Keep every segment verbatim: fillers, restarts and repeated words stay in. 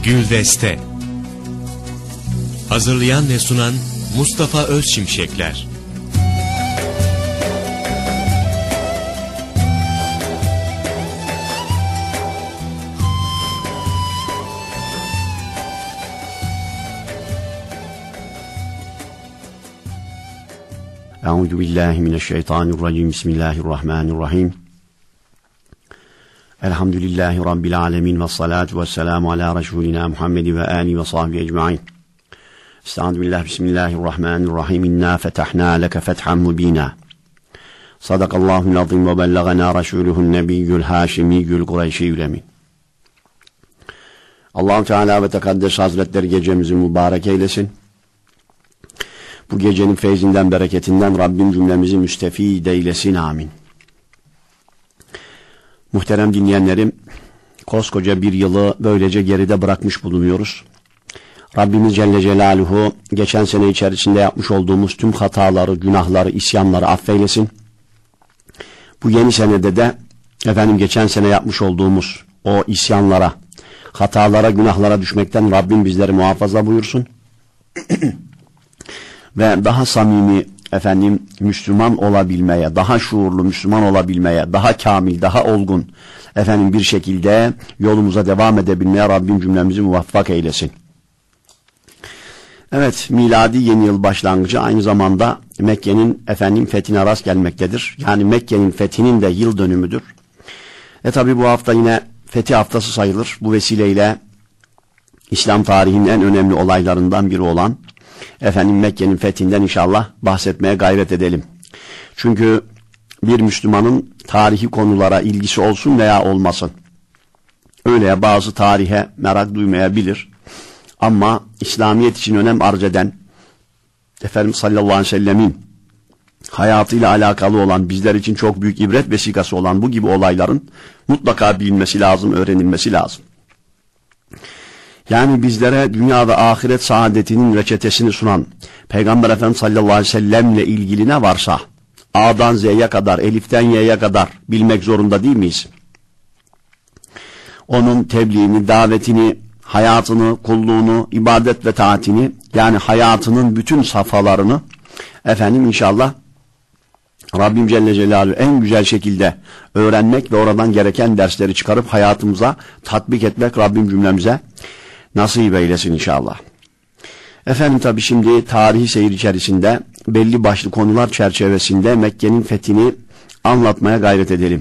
Güldeste. Hazırlayan ve sunan Mustafa Özşimşekler. Euzu billahi mineşşeytanirracim. Bismillahirrahmanirrahim. Elhamdülillahi Rabbil alemin ve salatu ve selamu ala Resulina Muhammed ve ali ve sahbihi ecma'in. Estaizu billah, bismillahirrahmanirrahim. İnna fetahna leke fethan mubina. Sadakallahul azim ve bellagana Resuluhun nebiyyül haşimiyyül kureyşiyyül emin. Allah-u Teala ve Tekaddes Hazretleri gecemizi mübarek eylesin. Bu gecenin feyzinden, bereketinden Rabbim cümlemizi müstefid eylesin, amin. Muhterem dinleyenlerim, koskoca bir yılı böylece geride bırakmış bulunuyoruz. Rabbimiz Celle Celaluhu geçen sene içerisinde yapmış olduğumuz tüm hataları, günahları, isyanları affeylesin. Bu yeni senede de efendim geçen sene yapmış olduğumuz o isyanlara, hatalara, günahlara düşmekten Rabbim bizleri muhafaza buyursun. Ve daha samimi efendim Müslüman olabilmeye, daha şuurlu Müslüman olabilmeye, daha kamil, daha olgun efendim bir şekilde yolumuza devam edebilmeye Rabbim cümlemizi muvaffak eylesin. Evet, miladi yeni yıl başlangıcı aynı zamanda Mekke'nin efendim fethine rast gelmektedir. Yani Mekke'nin fethinin de yıl dönümüdür. E tabi bu hafta yine fetih haftası sayılır. Bu vesileyle İslam tarihinin en önemli olaylarından biri olan efendim Mekke'nin fethinden inşallah bahsetmeye gayret edelim. Çünkü bir Müslümanın tarihi konulara ilgisi olsun veya olmasın, öyle ya bazı tarihe merak duymayabilir. Ama İslamiyet için önem arz eden Efendimiz sallallahu aleyhi ve sellemin hayatıyla alakalı olan, bizler için çok büyük ibret vesikası olan bu gibi olayların mutlaka bilinmesi lazım, öğrenilmesi lazım. Yani bizlere dünya ve ahiret saadetinin reçetesini sunan Peygamber Efendimiz sallallahu aleyhi ve sellemle ilgili ne varsa A'dan Z'ye kadar, Elif'ten Y'ye kadar bilmek zorunda değil miyiz? Onun tebliğini, davetini, hayatını, kulluğunu, ibadet ve taatini, yani hayatının bütün safhalarını efendim inşallah Rabbim Celle Celaluhu en güzel şekilde öğrenmek ve oradan gereken dersleri çıkarıp hayatımıza tatbik etmek Rabbim cümlemize nasip eylesin inşallah. Efendim tabi şimdi tarihi seyir içerisinde belli başlı konular çerçevesinde Mekke'nin fethini anlatmaya gayret edelim.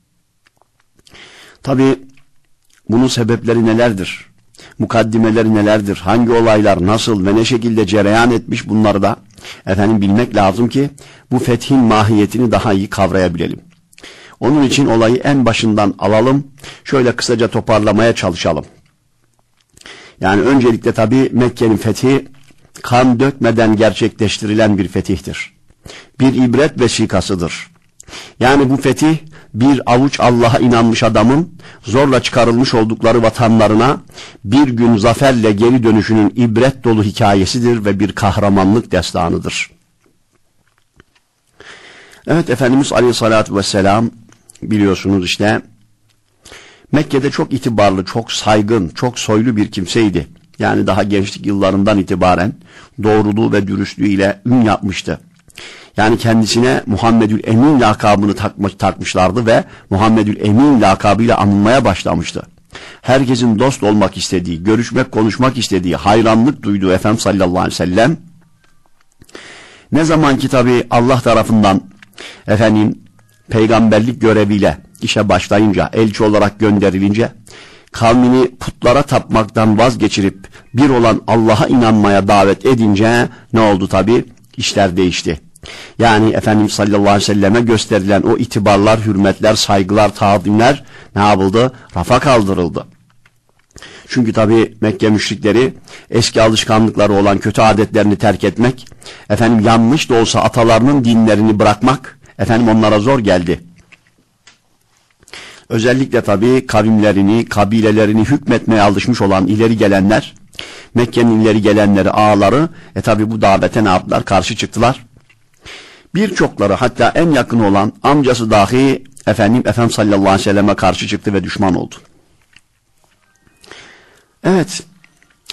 Tabi bunun sebepleri nelerdir? Mukaddimeleri nelerdir? Hangi olaylar nasıl ve ne şekilde cereyan etmiş, bunları da efendim bilmek lazım ki bu fethin mahiyetini daha iyi kavrayabilelim. Onun için olayı en başından alalım. Şöyle kısaca toparlamaya çalışalım. Yani öncelikle tabi Mekke'nin fethi kan dökmeden gerçekleştirilen bir fetihtir. Bir ibret vesikasıdır. Yani bu fetih bir avuç Allah'a inanmış adamın zorla çıkarılmış oldukları vatanlarına bir gün zaferle geri dönüşünün ibret dolu hikayesidir ve bir kahramanlık destanıdır. Evet, Efendimiz Aleyhisselatü Vesselam biliyorsunuz işte Mekke'de çok itibarlı, çok saygın, çok soylu bir kimseydi. Yani daha gençlik yıllarından itibaren doğruluğu ve dürüstlüğüyle ün yapmıştı. Yani kendisine Muhammedül Emin lakabını takmış, takmışlardı ve Muhammedül Emin lakabıyla anılmaya başlamıştı. Herkesin dost olmak istediği, görüşmek, konuşmak istediği, hayranlık duyduğu Efendimiz sallallahu aleyhi ve sellem ne zaman ki tabi Allah tarafından efendim peygamberlik göreviyle işe başlayınca, elçi olarak gönderilince kavmini putlara tapmaktan vazgeçirip bir olan Allah'a inanmaya davet edince ne oldu tabi? İşler değişti. Yani Efendimiz sallallahu aleyhi ve selleme gösterilen o itibarlar, hürmetler, saygılar, tazimler ne yapıldı? Rafa kaldırıldı. Çünkü tabi Mekke müşrikleri eski alışkanlıkları olan kötü adetlerini terk etmek, efendim yanlış da olsa atalarının dinlerini bırakmak efendim onlara zor geldi. Özellikle tabi kavimlerini, kabilelerini hükmetmeye alışmış olan ileri gelenler, Mekke'nin ileri gelenleri, ağaları e tabi bu davete ne yaptılar? Karşı çıktılar. Birçokları, hatta en yakın olan amcası dahi efendim Efendimiz sallallahu aleyhi ve selleme karşı çıktı ve düşman oldu. Evet,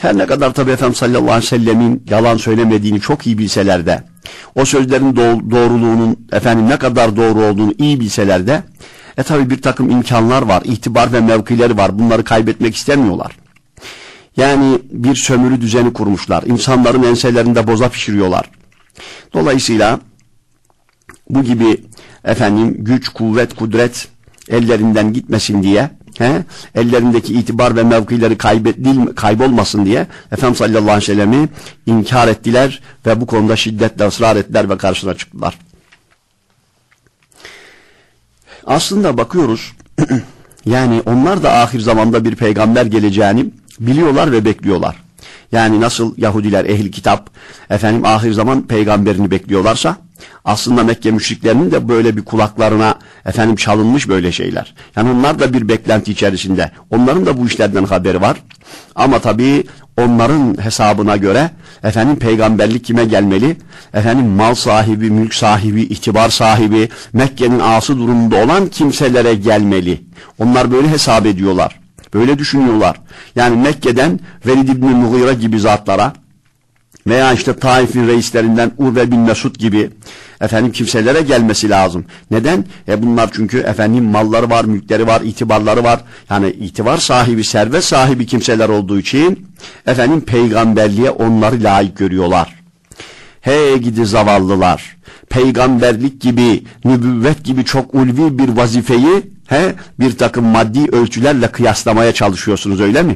Her ne kadar tabi Efendimiz sallallahu aleyhi ve sellemin yalan söylemediğini çok iyi bilseler de, o sözlerin doğruluğunun efendim ne kadar doğru olduğunu iyi bilseler de, e tabi bir takım imkanlar var, itibar ve mevkileri var, bunları kaybetmek istemiyorlar. Yani bir sömürü düzeni kurmuşlar, insanların enselerinde boza pişiriyorlar. Dolayısıyla bu gibi efendim güç, kuvvet, kudret ellerinden gitmesin diye, he, ellerindeki itibar ve mevkileri kaybedil, kaybolmasın diye Efendimiz sallallahu aleyhi ve sellem'i inkar ettiler ve bu konuda şiddetle ısrar ettiler ve karşısına çıktılar. Aslında bakıyoruz yani onlar da ahir zamanda bir peygamber geleceğini biliyorlar ve bekliyorlar. Yani nasıl Yahudiler, ehli kitap efendim ahir zaman peygamberini bekliyorlarsa, aslında Mekke müşriklerinin de böyle bir kulaklarına efendim çalınmış böyle şeyler. Yani onlar da bir beklenti içerisinde. Onların da bu işlerden haberi var. Ama tabii onların hesabına göre efendim peygamberlik kime gelmeli? Efendim mal sahibi, mülk sahibi, itibar sahibi, Mekke'nin ağası durumunda olan kimselere gelmeli. Onlar böyle hesap ediyorlar. Böyle düşünüyorlar. Yani Mekke'den Velid İbni Mughire gibi zatlara veya işte Taif'in reislerinden Urve bin Mesud gibi efendim kimselere gelmesi lazım. Neden? E bunlar çünkü efendim malları var, mülkleri var, itibarları var. Yani itibar sahibi, servet sahibi kimseler olduğu için efendim peygamberliğe onları layık görüyorlar. Hey gidi zavallılar. Peygamberlik gibi, nübüvvet gibi çok ulvi bir vazifeyi he, bir takım maddi ölçülerle kıyaslamaya çalışıyorsunuz, öyle mi?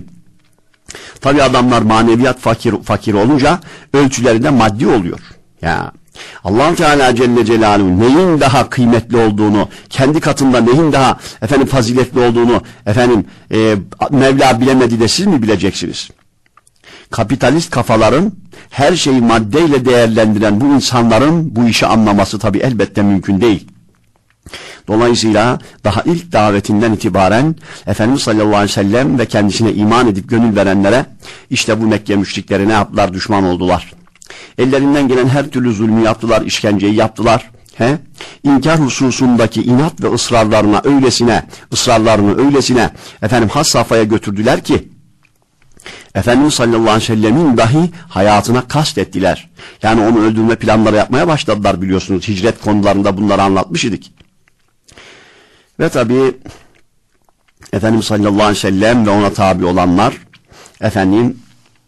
Tabi adamlar maneviyat fakir fakir olunca ölçüleri de maddi oluyor. Ya Allah Teala Celle Celaluhu neyin daha kıymetli olduğunu, kendi katında neyin daha efendim faziletli olduğunu efendim e, Mevla bilemedi de siz mi bileceksiniz? Kapitalist kafaların her şeyi maddeyle değerlendiren bu insanların bu işi anlaması tabi elbette mümkün değil. Dolayısıyla daha ilk davetinden itibaren Efendimiz sallallahu aleyhi ve sellem ve kendisine iman edip gönül verenlere işte bu Mekke müşrikleri ne yaptılar? Düşman oldular. Ellerinden gelen her türlü zulmü yaptılar, işkenceyi yaptılar. He? İnkar hususundaki inat ve ısrarlarına öylesine, ısrarlarını öylesine efendim has safhaya götürdüler ki Efendimiz sallallahu aleyhi ve sellemin dahi hayatına kast ettiler. Yani onu öldürme planları yapmaya başladılar, biliyorsunuz. Hicret konularında bunları anlatmış idik. Ve tabi Efendimiz sallallahu aleyhi ve sellem ve ona tabi olanlar efendim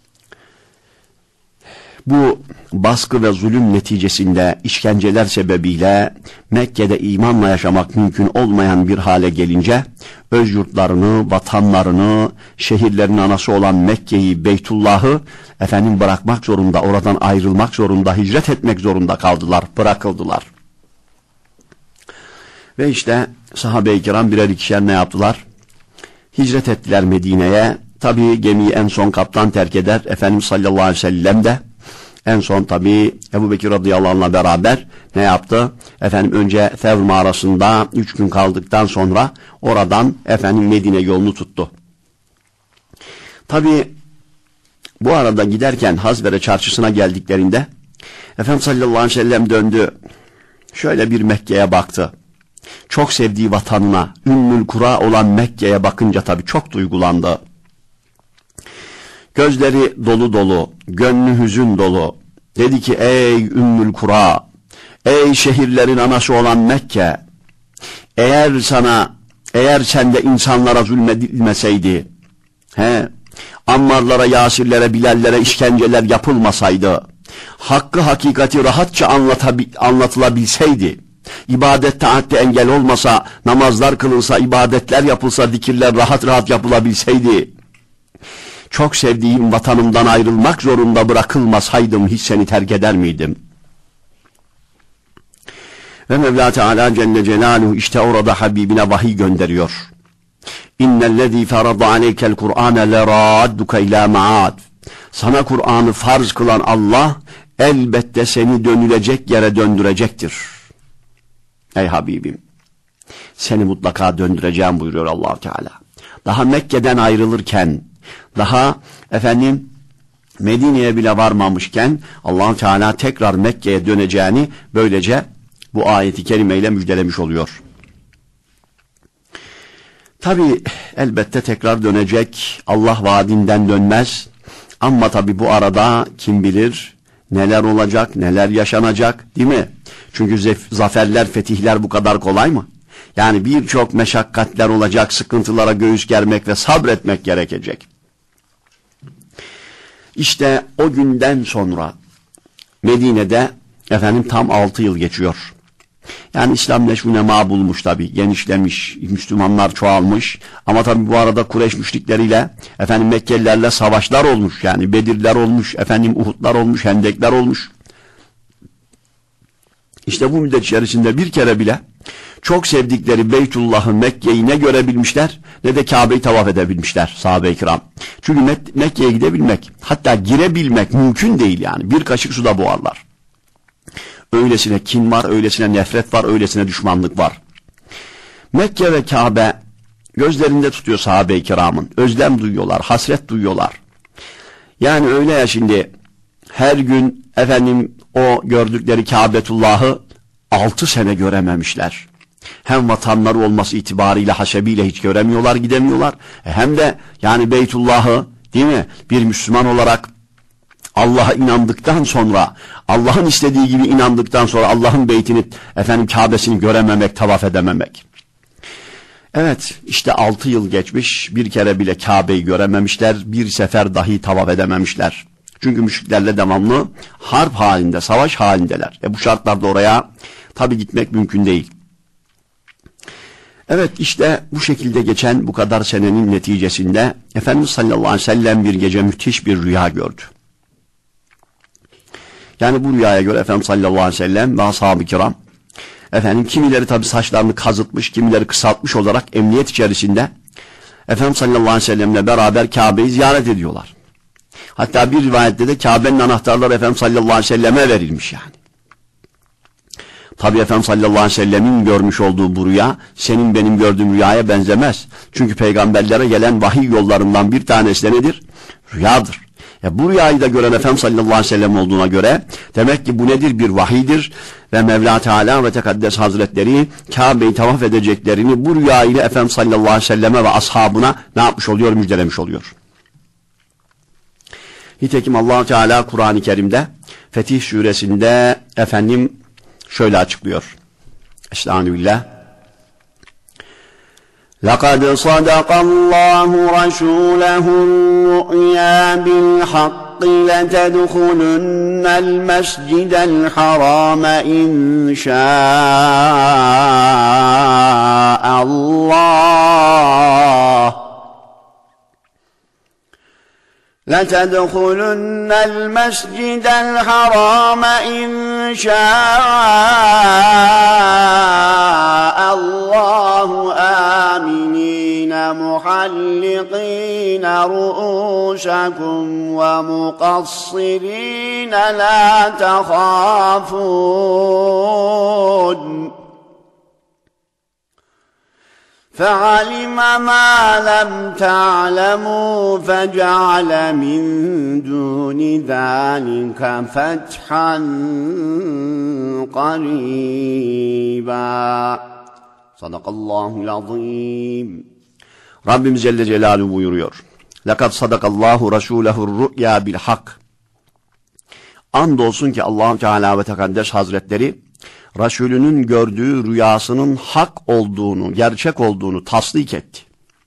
bu baskı ve zulüm neticesinde işkenceler sebebiyle Mekke'de imanla yaşamak mümkün olmayan bir hale gelince öz yurtlarını, vatanlarını, şehirlerin anası olan Mekke'yi, Beytullah'ı efendim bırakmak zorunda, oradan ayrılmak zorunda, hicret etmek zorunda kaldılar, bırakıldılar. Ve işte sahabe-i kiram birer ikişer ne yaptılar? Hicret ettiler Medine'ye. Tabii gemiyi en son kaptan terk eder. Efendimiz sallallahu aleyhi ve sellem de en son tabii Ebu Bekir radıyallahu anh'la beraber ne yaptı? Efendim önce Thevr mağarasında üç gün kaldıktan sonra oradan efendim Medine yolunu tuttu. Tabii bu arada giderken Hazvere çarşısına geldiklerinde Efendimiz sallallahu aleyhi ve sellem döndü. Şöyle bir Mekke'ye baktı. Çok sevdiği vatanına, Ümmül Kura olan Mekke'ye bakınca tabii çok duygulandı. Gözleri dolu dolu, gönlü hüzün dolu. Dedi ki ey Ümmül Kura, ey şehirlerin anası olan Mekke, eğer sana, eğer sende insanlara zulmedilmeseydi, he, Ammarlara, Yasirlere, Bilallere işkenceler yapılmasaydı, hakkı hakikati rahatça anlatılabilseydi, İbadet taatte engel olmasa, namazlar kılınsa, ibadetler yapılsa, zikirler rahat rahat yapılabilseydi, çok sevdiğim vatanımdan ayrılmak zorunda bırakılmasaydım hiç seni terk eder miydim? Ve Mevla Teala Celle Celaluhu işte orada Habibine vahiy gönderiyor. İnnellezî ferada aleykel Kur'âne leradduke ilâ maad. Sana Kur'an'ı farz kılan Allah elbette seni dönülecek yere döndürecektir. Ey Habibim, seni mutlaka döndüreceğim buyuruyor Allah Teala. Daha Mekke'den ayrılırken, daha efendim Medine'ye bile varmamışken Allah Teala tekrar Mekke'ye döneceğini böylece bu ayeti kerimeyle müjdelemiş oluyor. Tabi elbette tekrar dönecek. Allah vaadinden dönmez. Ama tabi bu arada kim bilir neler olacak, neler yaşanacak, değil mi? Çünkü zaferler, fetihler bu kadar kolay mı? Yani birçok meşakkatler olacak, sıkıntılara göğüs germek ve sabretmek gerekecek. İşte o günden sonra Medine'de efendim tam altı yıl geçiyor. Yani İslam neşvünema bulmuş tabi, genişlemiş, Müslümanlar çoğalmış. Ama tabi bu arada Kureyş müşrikleriyle, efendim Mekkelilerle savaşlar olmuş. Yani Bedirler olmuş, efendim Uhudlar olmuş, Hendekler olmuş. İşte bu müddet içerisinde bir kere bile çok sevdikleri Beytullah'ı, Mekke'yi ne görebilmişler ne de Kabe'yi tavaf edebilmişler sahabe-i kiram. Çünkü Mek Mekke'ye gidebilmek, hatta girebilmek mümkün değil yani. Bir kaşık suda boğarlar. Öylesine kin var, öylesine nefret var, öylesine düşmanlık var. Mekke ve Kabe gözlerinde tutuyor sahabe-i kiramın. Özlem duyuyorlar, hasret duyuyorlar. Yani öyle ya, şimdi her gün efendim o gördükleri Kabetullah'ı altı sene görememişler. Hem vatanları olması itibariyle hasebiyle hiç göremiyorlar, gidemiyorlar. Hem de yani Beytullah'ı, değil mi, bir Müslüman olarak Allah'a inandıktan sonra, Allah'ın istediği gibi inandıktan sonra Allah'ın beytini, efendim Kabe'sini görememek, tavaf edememek. Evet, işte altı yıl geçmiş, bir kere bile Kabe'yi görememişler, bir sefer dahi tavaf edememişler. Çünkü müşriklerle devamlı harp halinde, savaş halindeler. E bu şartlarda oraya tabi gitmek mümkün değil. Evet, işte bu şekilde geçen bu kadar senenin neticesinde Efendimiz sallallahu aleyhi ve sellem bir gece müthiş bir rüya gördü. Yani bu rüyaya göre Efendimiz sallallahu aleyhi ve sellem ve ashab-ı kiram, efendim kimileri tabi saçlarını kazıtmış, kimileri kısaltmış olarak emniyet içerisinde Efendimiz sallallahu aleyhi ve sellemle beraber Kabe'yi ziyaret ediyorlar. Hatta bir rivayette de Kabe'nin anahtarları Efendimiz sallallahu aleyhi ve selleme verilmiş yani. Tabi Efendimiz sallallahu aleyhi ve sellemin görmüş olduğu bu rüya senin benim gördüğüm rüyaya benzemez. Çünkü peygamberlere gelen vahiy yollarından bir tanesi de nedir? Rüyadır. Ya bu rüyayı da gören Efendimiz sallallahu aleyhi ve sellem olduğuna göre demek ki bu nedir? Bir vahiydir ve Mevla Teala ve Tekaddes Hazretleri Kabe'yi tavaf edeceklerini bu rüya ile Efendimiz sallallahu aleyhi ve selleme ve ashabına ne yapmış oluyor? Müjdelemiş oluyor. Nitekim Allah Teala Kur'an-ı Kerim'de Fetih Suresinde efendim şöyle açıklıyor. Estağfirullah. لَقَدْ صَدَقَ اللّٰهُ رَسُولَهُ الرُّؤْيَا بِالْحَقِّ لَتَدْخُلُنَّ الْمَسْجِدَ الْحَرَامَ إِنْ شَاءَ اللّٰهُ لَتَدْخُلُنَّ الْمَسْجِدَ الْحَرَامَ إِنْ شَاءَ اللّٰهُ آمِنِينَ مُحَلِّقِينَ رُؤُوسَكُمْ وَمُقَصِّرِينَ لَا تَخَافُونَ فَعَلِمَ مَا لَمْ تَعْلَمُوا فَجَعَلَ مِنْ دُونِ ذَلِكَ فَتْحًا قَرِيبًا. Sadakallahul azim. Rabbimiz Celle Celaluhu buyuruyor. لَقَدْ صَدَقَ اللّٰهُ رَسُولَهُ الرُّؤْيَا بِالْحَقِّ. Andolsun ki Allah Teala ve Tekaddes Hazretleri Resulünün gördüğü rüyasının hak olduğunu, gerçek olduğunu tasdik etti.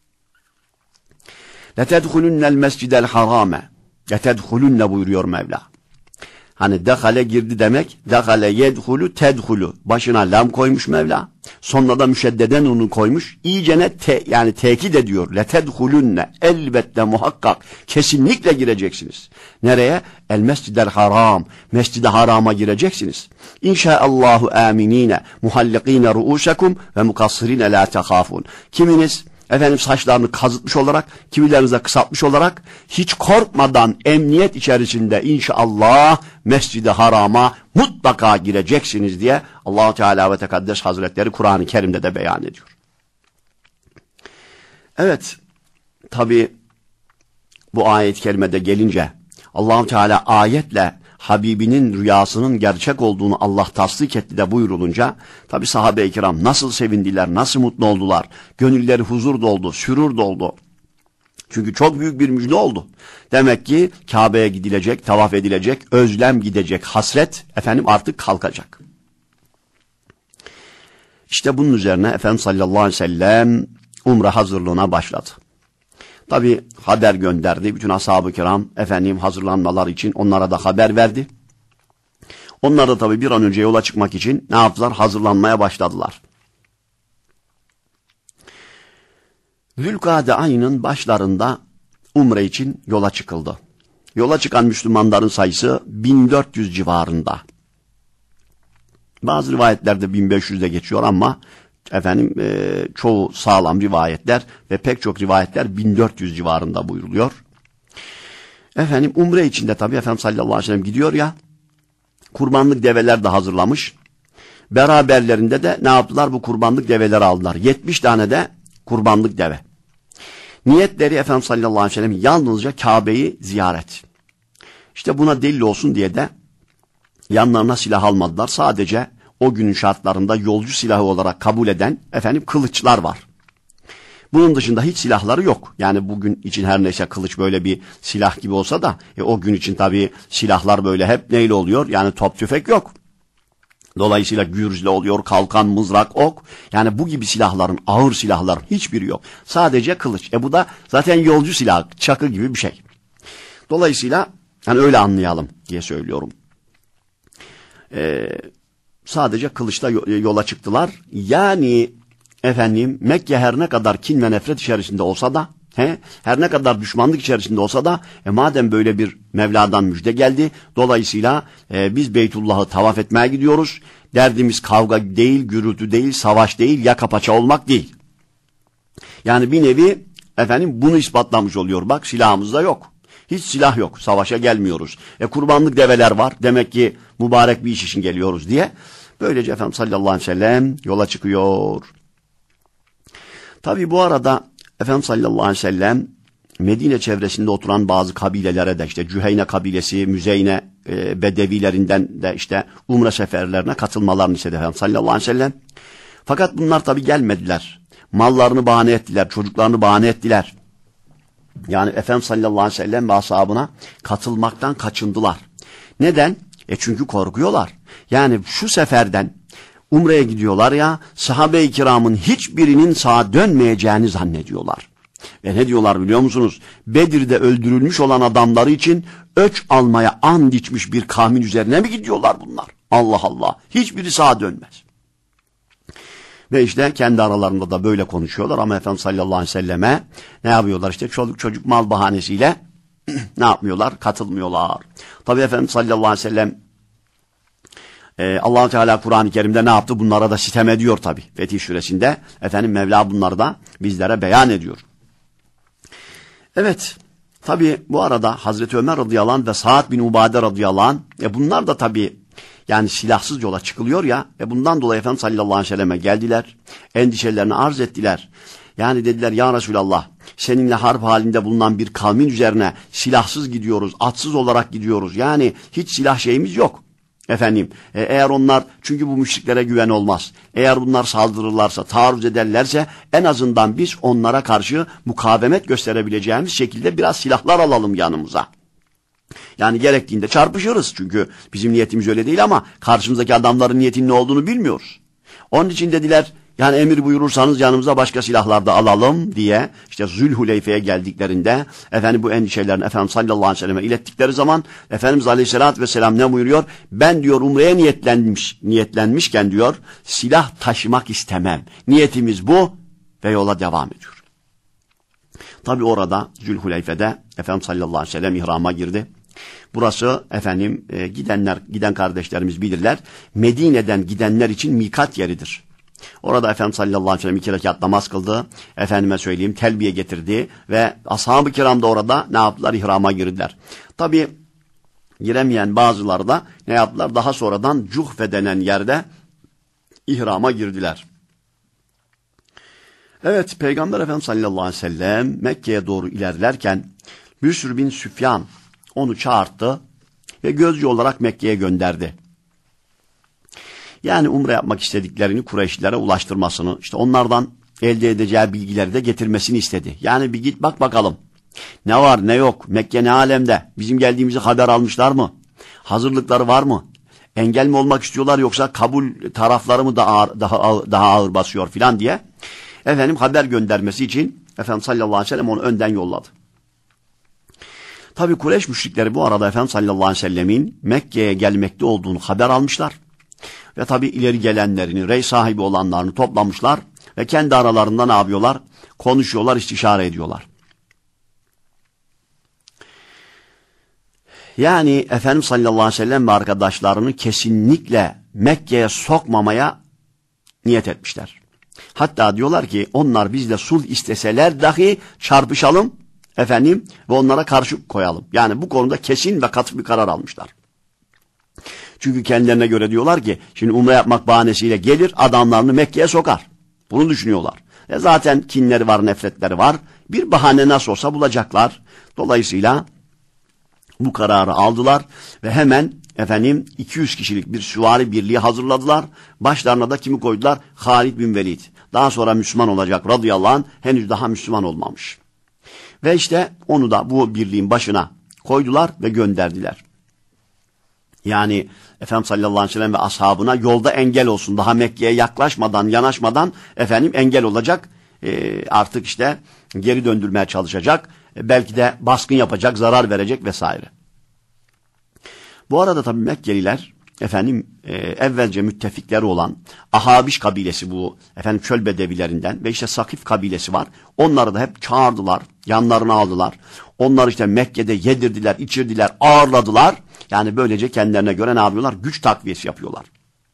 لَتَدْخُلُنَّ الْمَسْجِدَ الْحَرَامَ. لَتَدْخُلُنَّ buyuruyor Mevla. Hani dehale girdi demek, dehale yedhulu tedhulu. Başına lam koymuş Mevla. Sonuna da müşeddeden onu koymuş. İyicene te, yani tekit ediyor. لَتَدْخُلُنَّ. Elbette muhakkak, kesinlikle gireceksiniz. Nereye? El mescidel haram. Mescid-i harama gireceksiniz. İnşaallahu aminine muhallikine ruusakum ve mukassirine la tehafun. Kiminiz efendim saçlarını kazıtmış olarak, kimilerinize kısaltmış olarak hiç korkmadan emniyet içerisinde inşallah Mescid-i Haram'a mutlaka gireceksiniz diye Allah Teala ve Tekaddes Hazretleri Kur'an-ı Kerim'de de beyan ediyor. Evet, tabi bu ayet-i kerimede gelince Allah Teala ayetle Habibinin rüyasının gerçek olduğunu Allah tasdik etti de buyurulunca tabi sahabe-i kiram nasıl sevindiler, nasıl mutlu oldular, gönülleri huzur doldu, sürur doldu. Çünkü çok büyük bir müjde oldu. Demek ki Kabe'ye gidilecek, tavaf edilecek, özlem gidecek, hasret efendim artık kalkacak. İşte bunun üzerine Efendimiz sallallahu aleyhi ve sellem umre hazırlığına başladı. Tabi haber gönderdi. Bütün ashab-ı kiram efendim hazırlanmalar için onlara da haber verdi. Onlar da tabi bir an önce yola çıkmak için ne yaptılar? Hazırlanmaya başladılar. Zülkade ayının başlarında umre için yola çıkıldı. Yola çıkan Müslümanların sayısı bin dört yüz civarında. Bazı rivayetlerde bin beş yüzde geçiyor ama efendim e, çoğu sağlam rivayetler ve pek çok rivayetler bin dört yüz civarında buyuruluyor. Efendim umre içinde tabii Efendimiz sallallahu aleyhi ve sellem gidiyor ya, kurbanlık develer de hazırlamış. Beraberlerinde de ne yaptılar? Bu kurbanlık develeri aldılar. yetmiş tane de kurbanlık deve. Niyetleri Efendimiz sallallahu aleyhi ve sellem yalnızca Kabe'yi ziyaret. İşte buna delil olsun diye de yanlarına silah almadılar. Sadece o günün şartlarında yolcu silahı olarak kabul eden efendim kılıçlar var. Bunun dışında hiç silahları yok. Yani bugün için her neyse kılıç böyle bir silah gibi olsa da e, o gün için tabii silahlar böyle hep neyle oluyor? Yani top tüfek yok. Dolayısıyla gürzle oluyor, kalkan, mızrak, ok. Yani bu gibi silahların, ağır silahların hiçbiri yok. Sadece kılıç. E bu da zaten yolcu silahı, çakı gibi bir şey. Dolayısıyla yani öyle anlayalım diye söylüyorum. Ee, sadece kılıçla yola çıktılar. Yani efendim Mekke her ne kadar kin ve nefret içerisinde olsa da, he, her ne kadar düşmanlık içerisinde olsa da e, madem böyle bir Mevla'dan müjde geldi, dolayısıyla e, biz Beytullah'ı tavaf etmeye gidiyoruz. Derdimiz kavga değil, gürültü değil, savaş değil, yaka paça olmak değil. Yani bir nevi efendim bunu ispatlamış oluyor. Bak silahımız da yok. Hiç silah yok. Savaşa gelmiyoruz. E kurbanlık develer var. Demek ki mübarek bir iş için geliyoruz diye. Böylece Efendimiz sallallahu aleyhi ve sellem yola çıkıyor. Tabi bu arada Efendimiz sallallahu aleyhi ve sellem Medine çevresinde oturan bazı kabilelere de işte Cüheyne kabilesi, Müzeyne e, bedevilerinden de işte umre seferlerine katılmalarını istedi Efendimiz sallallahu aleyhi ve sellem. Fakat bunlar tabi gelmediler. Mallarını bahane ettiler, çocuklarını bahane ettiler. Yani Efendimiz sallallahu aleyhi ve sellem ve ashabına katılmaktan kaçındılar. Neden? E çünkü korkuyorlar. Yani şu seferden umreye gidiyorlar ya, sahabe-i kiramın hiçbirinin sağa dönmeyeceğini zannediyorlar. Ve ne diyorlar biliyor musunuz? Bedir'de öldürülmüş olan adamları için öç almaya and içmiş bir kavmin üzerine mi gidiyorlar bunlar? Allah Allah. Hiçbiri sağa dönmez. Ve işte kendi aralarında da böyle konuşuyorlar ama Efendimiz sallallahu aleyhi ve selleme ne yapıyorlar? İşte çoluk çocuk mal bahanesiyle ne yapmıyorlar? Katılmıyorlar. Tabii Efendimiz sallallahu aleyhi ve sellem e, Allah-u Teala Kur'an-ı Kerim'de ne yaptı? Bunlara da sitem ediyor tabii. Fetih Suresi'nde efendim Mevla bunları da bizlere beyan ediyor. Evet. Tabii bu arada Hazreti Ömer radıyallahu anh ve Sa'd bin Ubade radıyallahu anh e, bunlar da tabii yani silahsız yola çıkılıyor ya ve bundan dolayı Efendimiz sallallahu aleyhi ve selleme geldiler. Endişelerini arz ettiler. Yani dediler ya Resulallah seninle harp halinde bulunan bir kavmin üzerine silahsız gidiyoruz, atsız olarak gidiyoruz. Yani hiç silah şeyimiz yok. Efendim e, eğer onlar çünkü bu müşriklere güven olmaz. Eğer bunlar saldırırlarsa, taarruz ederlerse en azından biz onlara karşı mukavemet gösterebileceğimiz şekilde biraz silahlar alalım yanımıza. Yani gerektiğinde çarpışırız çünkü bizim niyetimiz öyle değil ama karşımızdaki adamların niyetinin ne olduğunu bilmiyoruz. Onun için dediler yani emir buyurursanız yanımıza başka silahlar da alalım diye işte Zülhuleyfe'ye geldiklerinde efendim bu endişelerini Efendimiz sallallahu aleyhi ve selleme ilettikleri zaman Efendimiz aleyhissalatü vesselam ne buyuruyor? Ben diyor umreye niyetlenmiş, niyetlenmişken diyor silah taşımak istemem. Niyetimiz bu ve yola devam ediyor. Tabi orada Zülhuleyfe'de Efendimiz sallallahu aleyhi ve sellem ihrama girdi. Burası efendim e, gidenler giden kardeşlerimiz bilirler. Medine'den gidenler için mikat yeridir. Orada Efendimiz sallallahu aleyhi ve sellem iki rekat namaz kıldı. Efendime söyleyeyim telbiye getirdi ve ashab-ı kiram da orada ne yaptılar? İhrama girdiler. Tabi giremeyen bazıları da ne yaptılar? Daha sonradan Cuhfe denen yerde ihrama girdiler. Evet Peygamber Efendimiz sallallahu aleyhi ve sellem Mekke'ye doğru ilerlerken Büsr bin Süfyan onu çağırttı ve gözcü olarak Mekke'ye gönderdi. Yani umre yapmak istediklerini Kureyşlilere ulaştırmasını, işte onlardan elde edeceği bilgileri de getirmesini istedi. Yani bir git bak bakalım. Ne var ne yok, Mekke ne alemde, bizim geldiğimizi haber almışlar mı? Hazırlıkları var mı? Engel mi olmak istiyorlar yoksa kabul tarafları mı daha ağır, daha ağır, daha ağır basıyor filan diye efendim haber göndermesi için Efendimiz sallallahu aleyhi ve sellem onu önden yolladı. Tabi Kureyş müşrikleri bu arada Efendimiz sallallahu aleyhi ve sellemin Mekke'ye gelmekte olduğunu haber almışlar. Ve tabi ileri gelenlerini, rey sahibi olanlarını toplamışlar ve kendi aralarında ne yapıyorlar? Konuşuyorlar, istişare ediyorlar. Yani Efendimiz sallallahu aleyhi ve sellem ve arkadaşlarını kesinlikle Mekke'ye sokmamaya niyet etmişler. Hatta diyorlar ki onlar bizle sulh isteseler dahi çarpışalım efendim ve onlara karşı koyalım. Yani bu konuda kesin ve katı bir karar almışlar. Çünkü kendilerine göre diyorlar ki şimdi umre yapmak bahanesiyle gelir adamlarını Mekke'ye sokar. Bunu düşünüyorlar. E zaten kinleri var, nefretleri var. Bir bahane nasıl olsa bulacaklar. Dolayısıyla bu kararı aldılar ve hemen efendim iki yüz kişilik bir süvari birliği hazırladılar. Başlarına da kimi koydular? Halid bin Velid. Daha sonra Müslüman olacak radıyallahu anh, henüz daha Müslüman olmamış. Ve işte onu da bu birliğin başına koydular ve gönderdiler. Yani Efendimiz sallallahu aleyhi ve sellem ve ashabına yolda engel olsun. Daha Mekke'ye yaklaşmadan, yanaşmadan efendim engel olacak. Ee, artık işte geri döndürmeye çalışacak. E, belki de baskın yapacak, zarar verecek vesaire. Bu arada tabii Mekkeliler efendim e, evvelce müttefikleri olan Ahabiş kabilesi bu efendim çöl bedevilerinden ve işte Sakif kabilesi var. Onları da hep çağırdılar, yanlarına aldılar. Onları işte Mekke'de yedirdiler, içirdiler, ağırladılar. Yani böylece kendilerine göre ne yapıyorlar? Güç takviyesi yapıyorlar.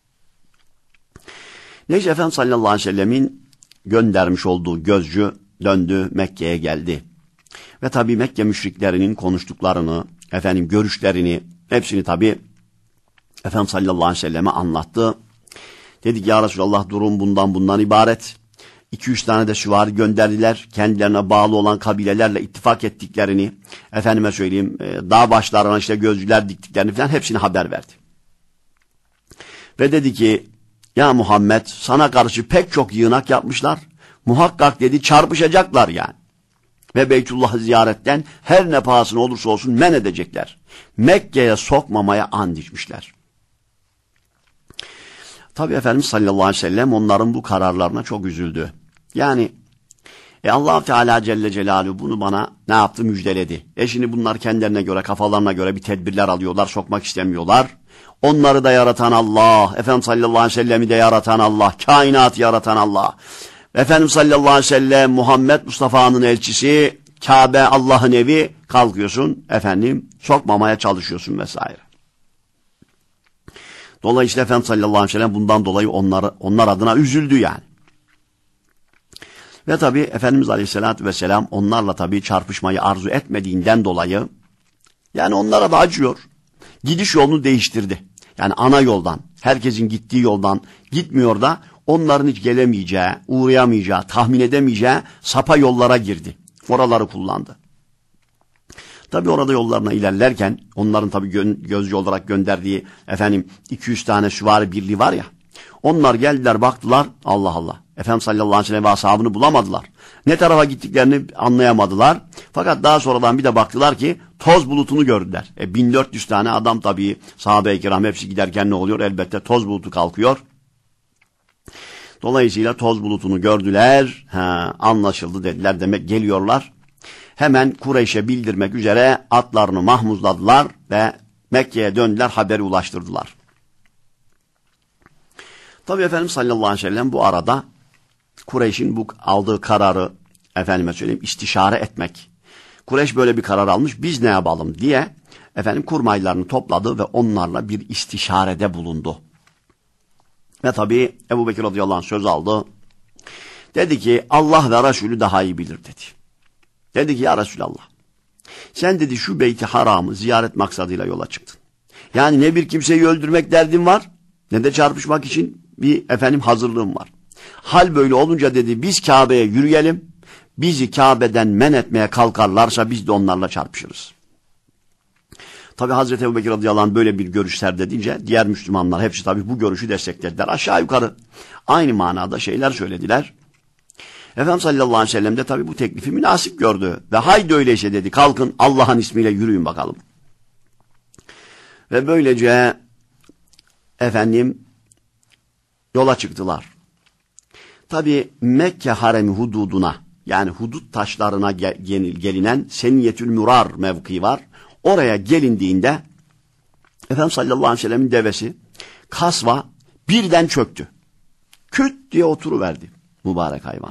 Neyse Efendimiz sallallahu aleyhi ve sellemin göndermiş olduğu gözcü döndü, Mekke'ye geldi. Ve tabii Mekke müşriklerinin konuştuklarını, efendim görüşlerini, hepsini tabii Efendimiz sallallahu aleyhi ve selleme anlattı. Dedik ya Resulallah durum bundan bundan ibaret. iki üç tane de süvari gönderdiler. Kendilerine bağlı olan kabilelerle ittifak ettiklerini, efendime söyleyeyim dağ başlarına işte gözcüler diktiklerini falan hepsini haber verdi. Ve dedi ki ya Muhammed sana karşı pek çok yığınak yapmışlar. Muhakkak dedi çarpışacaklar yani. Ve Beytullah'ı ziyaretten her ne pahasına olursa olsun men edecekler. Mekke'ye sokmamaya and içmişler. Tabi Efendimiz sallallahu aleyhi ve sellem onların bu kararlarına çok üzüldü. Yani e Allah Teala Celle Celaluhu bunu bana ne yaptı? Müjdeledi. E şimdi bunlar kendilerine göre, kafalarına göre bir tedbirler alıyorlar, sokmak istemiyorlar. Onları da yaratan Allah, Efendimiz sallallahu aleyhi ve sellem'i de yaratan Allah, kainatı yaratan Allah. Efendimiz sallallahu aleyhi ve sellem Muhammed Mustafa'nın elçisi, Kabe Allah'ın evi, kalkıyorsun efendim sokmamaya çalışıyorsun vesaire. Dolayısıyla Efendimiz sallallahu aleyhi ve sellem bundan dolayı onlar, onlar adına üzüldü yani. Ve tabi Efendimiz aleyhissalatü vesselam onlarla tabi çarpışmayı arzu etmediğinden dolayı yani onlara da acıyor. Gidiş yolunu değiştirdi. Yani ana yoldan, herkesin gittiği yoldan gitmiyor da onların hiç gelemeyeceği, uğrayamayacağı, tahmin edemeyeceği sapa yollara girdi. Oraları kullandı. Tabi orada yollarına ilerlerken onların tabi gö gözcü olarak gönderdiği efendim iki yüz tane süvari birliği var ya. Onlar geldiler baktılar Allah Allah. Efendimiz sallallahu aleyhi ve sellem ve ashabını bulamadılar. Ne tarafa gittiklerini anlayamadılar. Fakat daha sonradan bir de baktılar ki toz bulutunu gördüler. E, bin dört yüz tane adam tabii sahabe-i kiram hepsi giderken ne oluyor? Elbette toz bulutu kalkıyor. Dolayısıyla toz bulutunu gördüler. Ha, anlaşıldı dediler demek geliyorlar. Hemen Kureyş'e bildirmek üzere atlarını mahmuzladılar ve Mekke'ye döndüler, haberi ulaştırdılar. Tabii Efendimiz sallallahu aleyhi ve sellem bu arada Kureyş'in bu aldığı kararı efendime söyleyeyim istişare etmek. Kureyş böyle bir karar almış, biz ne yapalım diye efendim kurmaylarını topladı ve onlarla bir istişarede bulundu. Ve tabii Ebu Bekir radıyallahu anh söz aldı. Dedi ki Allah ve Resulü daha iyi bilir dedi. Dedi ki ya Resulallah sen dedi şu beyti haramı ziyaret maksadıyla yola çıktın. Yani ne bir kimseyi öldürmek derdin var ne de çarpışmak için bir efendim hazırlığım var. Hal böyle olunca dedi biz Kabe'ye yürüyelim. Bizi Kabe'den men etmeye kalkarlarsa biz de onlarla çarpışırız. Tabi Hazreti Ebu Bekir radıyallahu anh böyle bir görüş serdedince diğer Müslümanlar hepsi tabi bu görüşü desteklediler. Aşağı yukarı aynı manada şeyler söylediler. Efendimiz sallallahu aleyhi ve sellem de tabii bu teklifi münasip gördü. Ve haydi öyleyse dedi, kalkın Allah'ın ismiyle yürüyün bakalım. Ve böylece efendim yola çıktılar. Tabii Mekke haremi hududuna, yani hudut taşlarına gelinen Seniyetül Murar mevkii var. Oraya gelindiğinde Efendimiz sallallahu aleyhi ve sellem'in devesi Kasva birden çöktü. Küt diye oturuverdi mübarek hayvan.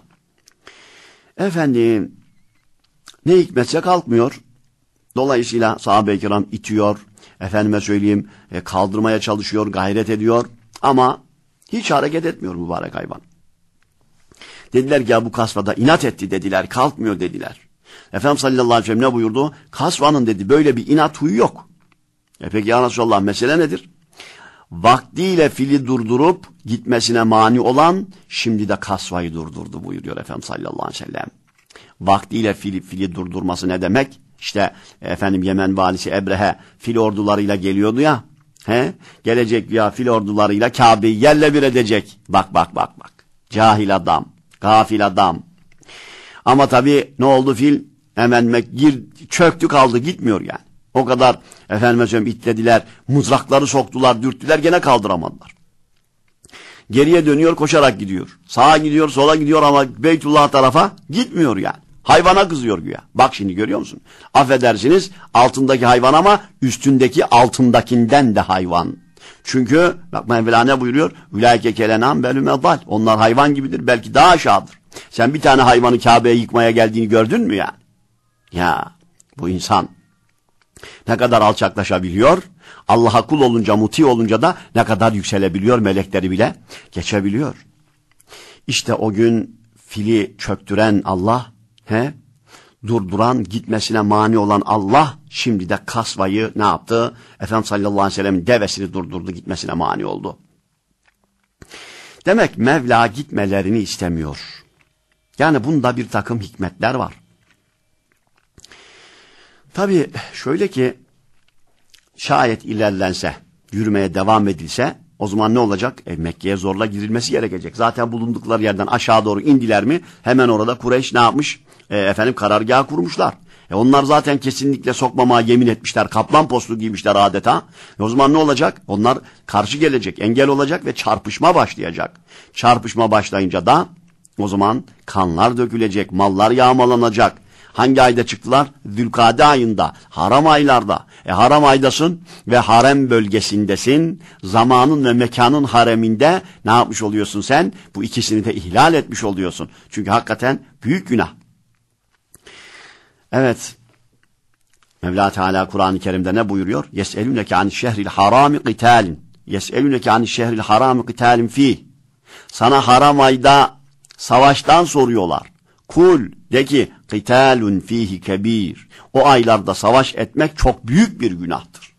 Efendim ne hikmetse kalkmıyor. Dolayısıyla sahabe-i kiram itiyor, efendime söyleyeyim kaldırmaya çalışıyor, gayret ediyor ama hiç hareket etmiyor mübarek hayvan. Dediler ki ya bu kasvada inat etti dediler, kalkmıyor dediler. Efendimiz sallallahu aleyhi ve sellem ne buyurdu? Kasvanın dedi böyle bir inat huyu yok. E peki ya Resulallah mesele nedir? Vaktiyle fili durdurup gitmesine mani olan şimdi de kasvayı durdurdu buyuruyor Efendimiz sallallahu aleyhi ve sellem. Vaktiyle fili, fili durdurması ne demek? İşte efendim Yemen valisi Ebrehe fil ordularıyla geliyordu ya. He? Gelecek ya fil ordularıyla Kabe'yi yerle bir edecek. Bak bak bak bak. Cahil adam, gafil adam. Ama tabii ne oldu fil? Hemen gir, çöktü kaldı gitmiyor yani. O kadar efendime söyleyeyim itlediler, mızrakları soktular, dürttüler gene kaldıramadılar. Geriye dönüyor koşarak gidiyor. Sağa gidiyor, sola gidiyor ama Beytullah tarafa gitmiyor yani. Hayvana kızıyor güya. Bak şimdi görüyor musun? Affedersiniz altındaki hayvan ama üstündeki altındakinden de hayvan. Çünkü bak Mevla ne buyuruyor? Ulaike kelenam belümedal. Onlar hayvan gibidir belki daha aşağıdır. Sen bir tane hayvanı Kabe'ye yıkmaya geldiğini gördün mü yani? Ya bu insan ne kadar alçaklaşabiliyor, Allah'a kul olunca, muti olunca da ne kadar yükselebiliyor, melekleri bile geçebiliyor. İşte o gün fili çöktüren Allah, he, durduran, gitmesine mani olan Allah, şimdi de kasvayı ne yaptı? Efendimiz sallallahu aleyhi ve sellem'in devesini durdurdu, gitmesine mani oldu. Demek Mevla gitmelerini istemiyor. Yani bunda bir takım hikmetler var. Tabii şöyle ki şayet ilerlense, yürümeye devam edilse o zaman ne olacak? E, Mekke'ye zorla girilmesi gerekecek. Zaten bulundukları yerden aşağı doğru indiler mi hemen orada Kureyş ne yapmış? E, efendim karargahı kurmuşlar. E, onlar zaten kesinlikle sokmamaya yemin etmişler. Kaplan postu giymişler adeta. E, o zaman ne olacak? Onlar karşı gelecek, engel olacak ve çarpışma başlayacak. Çarpışma başlayınca da o zaman kanlar dökülecek, mallar yağmalanacak. Hangi ayda çıktılar? Zülkade ayında, haram aylarda. E haram aydasın ve harem bölgesindesin. Zamanın ve mekanın hareminde ne yapmış oluyorsun sen? Bu ikisini de ihlal etmiş oluyorsun. Çünkü hakikaten büyük günah. Evet. Mevla Teala Kur'an-ı Kerim'de ne buyuruyor? Yes'elûneke anişşehril harami qitâlin. Yes'elûneke anişşehril harami qitâlin fîh. Sana haram ayda savaştan soruyorlar. Kul de ki qitalun fihi kebir. O aylarda savaş etmek çok büyük bir günahtır.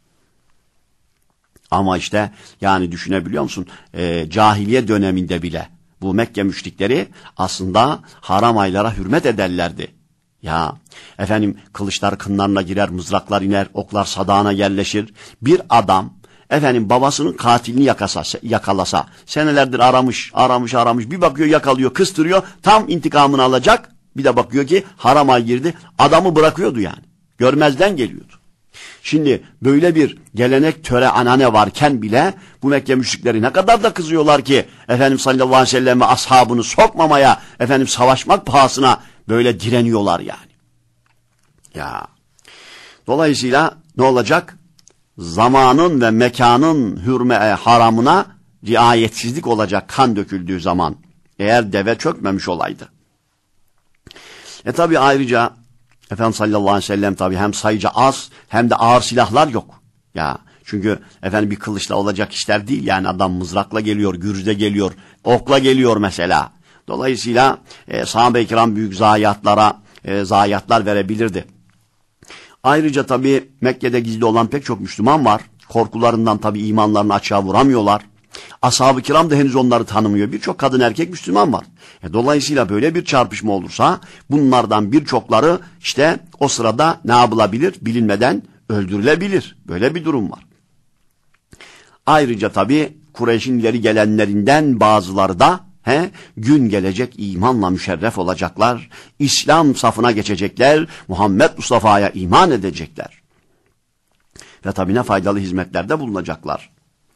Ama işte yani düşünebiliyor musun? E, cahiliye döneminde bile bu Mekke müşrikleri aslında haram aylara hürmet ederlerdi. Ya efendim kılıçlar kınlarına girer, mızraklar iner, oklar sadağına yerleşir. Bir adam efendim babasının katilini yakasa, yakalasa, senelerdir aramış, aramış, aramış, bir bakıyor yakalıyor, kıstırıyor, tam intikamını alacak, bir de bakıyor ki haram ay girdi, adamı bırakıyordu yani, görmezden geliyordu. Şimdi böyle bir gelenek, töre, anane varken bile bu Mekke müşrikleri ne kadar da kızıyorlar ki efendim sallallahu aleyhi ve sellem ve ashabını sokmamaya, efendim savaşmak pahasına böyle direniyorlar yani. Ya. Dolayısıyla ne olacak? Zamanın ve mekanın hürme haramına riayetsizlik olacak kan döküldüğü zaman. Eğer deve çökmemiş olaydı. E tabi ayrıca Efendimiz sallallahu aleyhi ve sellem tabi hem sayıca az hem de ağır silahlar yok. Ya çünkü efendim bir kılıçla olacak işler değil. Yani adam mızrakla geliyor, gürzle geliyor, okla geliyor mesela. Dolayısıyla e, sahabe-i kiram büyük zayiatlara e, zayiatlar verebilirdi. Ayrıca tabi Mekke'de gizli olan pek çok Müslüman var. Korkularından tabi imanlarını açığa vuramıyorlar. Ashab-ı kiram da henüz onları tanımıyor. Birçok kadın erkek Müslüman var. E, dolayısıyla böyle bir çarpışma olursa bunlardan birçokları işte o sırada ne yapılabilir? Bilinmeden öldürülebilir. Böyle bir durum var. Ayrıca tabi Kureyş'in ileri gelenlerinden bazıları da he, gün gelecek imanla müşerref olacaklar. İslam safına geçecekler. Muhammed Mustafa'ya iman edecekler. Ve tabi ne faydalı hizmetlerde bulunacaklar.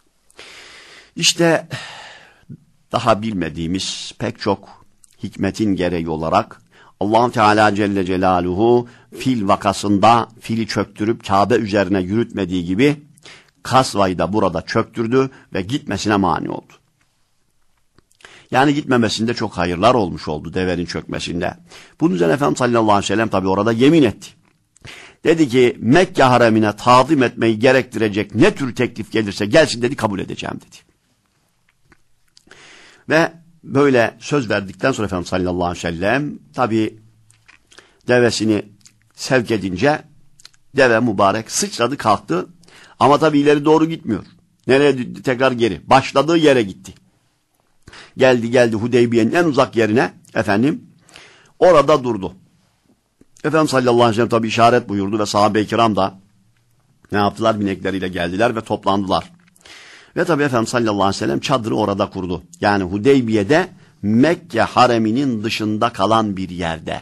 İşte daha bilmediğimiz pek çok hikmetin gereği olarak Allah Teala Celle Celaluhu fil vakasında fili çöktürüp Kabe üzerine yürütmediği gibi kasvayı da burada çöktürdü ve gitmesine mani oldu. Yani gitmemesinde çok hayırlar olmuş oldu devenin çökmesinde. Bunun üzerine Efendimiz sallallahu aleyhi ve sellem tabi orada yemin etti. Dedi ki Mekke haremine tazim etmeyi gerektirecek ne tür teklif gelirse gelsin dedi, kabul edeceğim dedi. Ve böyle söz verdikten sonra Efendimiz sallallahu aleyhi ve sellem tabi devesini sevk edince deve mübarek sıçradı kalktı ama tabi ileri doğru gitmiyor. Nereye? Tekrar geri. Başladığı yere gitti. Geldi geldi Hudeybiye'nin en uzak yerine efendim orada durdu. Efendimiz sallallahu aleyhi ve sellem tabi işaret buyurdu ve sahabe-i kiram da ne yaptılar? Binekleriyle geldiler ve toplandılar. Ve tabi Efendimiz sallallahu aleyhi ve sellem çadırı orada kurdu. Yani Hudeybiye'de Mekke hareminin dışında kalan bir yerde.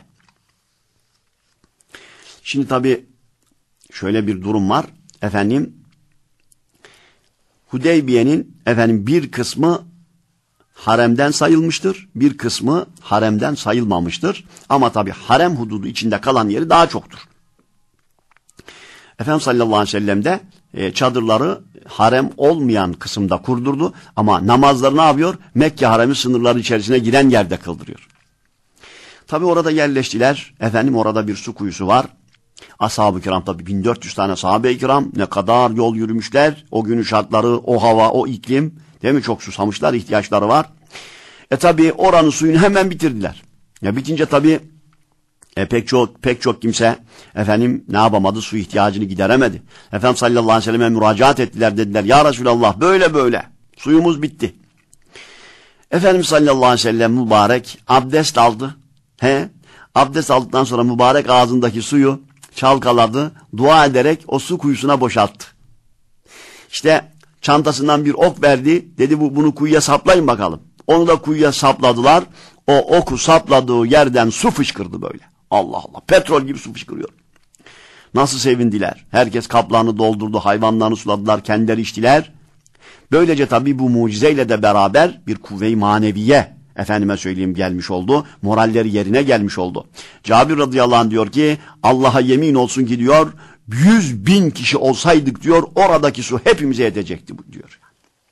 Şimdi tabi şöyle bir durum var. Efendim Hudeybiye'nin efendim bir kısmı haremden sayılmıştır. Bir kısmı haremden sayılmamıştır. Ama tabi harem hududu içinde kalan yeri daha çoktur. Efendimiz sallallahu aleyhi ve sellem de e, çadırları harem olmayan kısımda kurdurdu. Ama namazları ne yapıyor? Mekke haremi sınırları içerisine giren yerde kıldırıyor. Tabi orada yerleştiler. Efendim orada bir su kuyusu var. Ashab-ı kiram tabi bin dört yüz tane sahabe-i kiram ne kadar yol yürümüşler. O günün şartları, o hava, o iklim, değil mi? Çok susamışlar, ihtiyaçları var. E tabi oranın suyunu hemen bitirdiler. Ya bitince tabi e, pek çok pek çok kimse efendim ne yapamadı? Su ihtiyacını gideremedi. Efendim sallallahu aleyhi ve selleme müracaat ettiler, dediler ya Resulallah böyle böyle suyumuz bitti. Efendimiz sallallahu aleyhi ve sellem mübarek abdest aldı. He? Abdest aldıktan sonra mübarek ağzındaki suyu çalkaladı, dua ederek o su kuyusuna boşalttı. İşte çantasından bir ok verdi, dedi bu bunu kuyuya saplayın bakalım. Onu da kuyuya sapladılar. O oku sapladığı yerden su fışkırdı böyle. Allah Allah, petrol gibi su fışkırıyor. Nasıl sevindiler. Herkes kaplarını doldurdu, hayvanlarını suladılar, kendileri içtiler. Böylece tabii bu mucizeyle de beraber bir kuvve-i maneviye efendime söyleyeyim gelmiş oldu. Moralleri yerine gelmiş oldu. Cabir radıyallahu anh diyor ki Allah'a yemin olsun ki diyor yüz bin kişi olsaydık diyor oradaki su hepimize yetecekti diyor.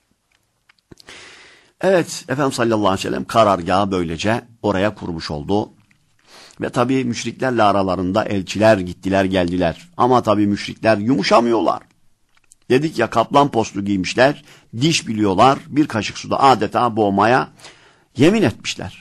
Evet Efendimiz sallallahu aleyhi ve sellem karargahı böylece oraya kurmuş oldu. Ve tabii müşriklerle aralarında elçiler gittiler geldiler. Ama tabii müşrikler yumuşamıyorlar. Dedik ya kaplan postu giymişler, diş biliyorlar, bir kaşık suda adeta boğmaya yemin etmişler.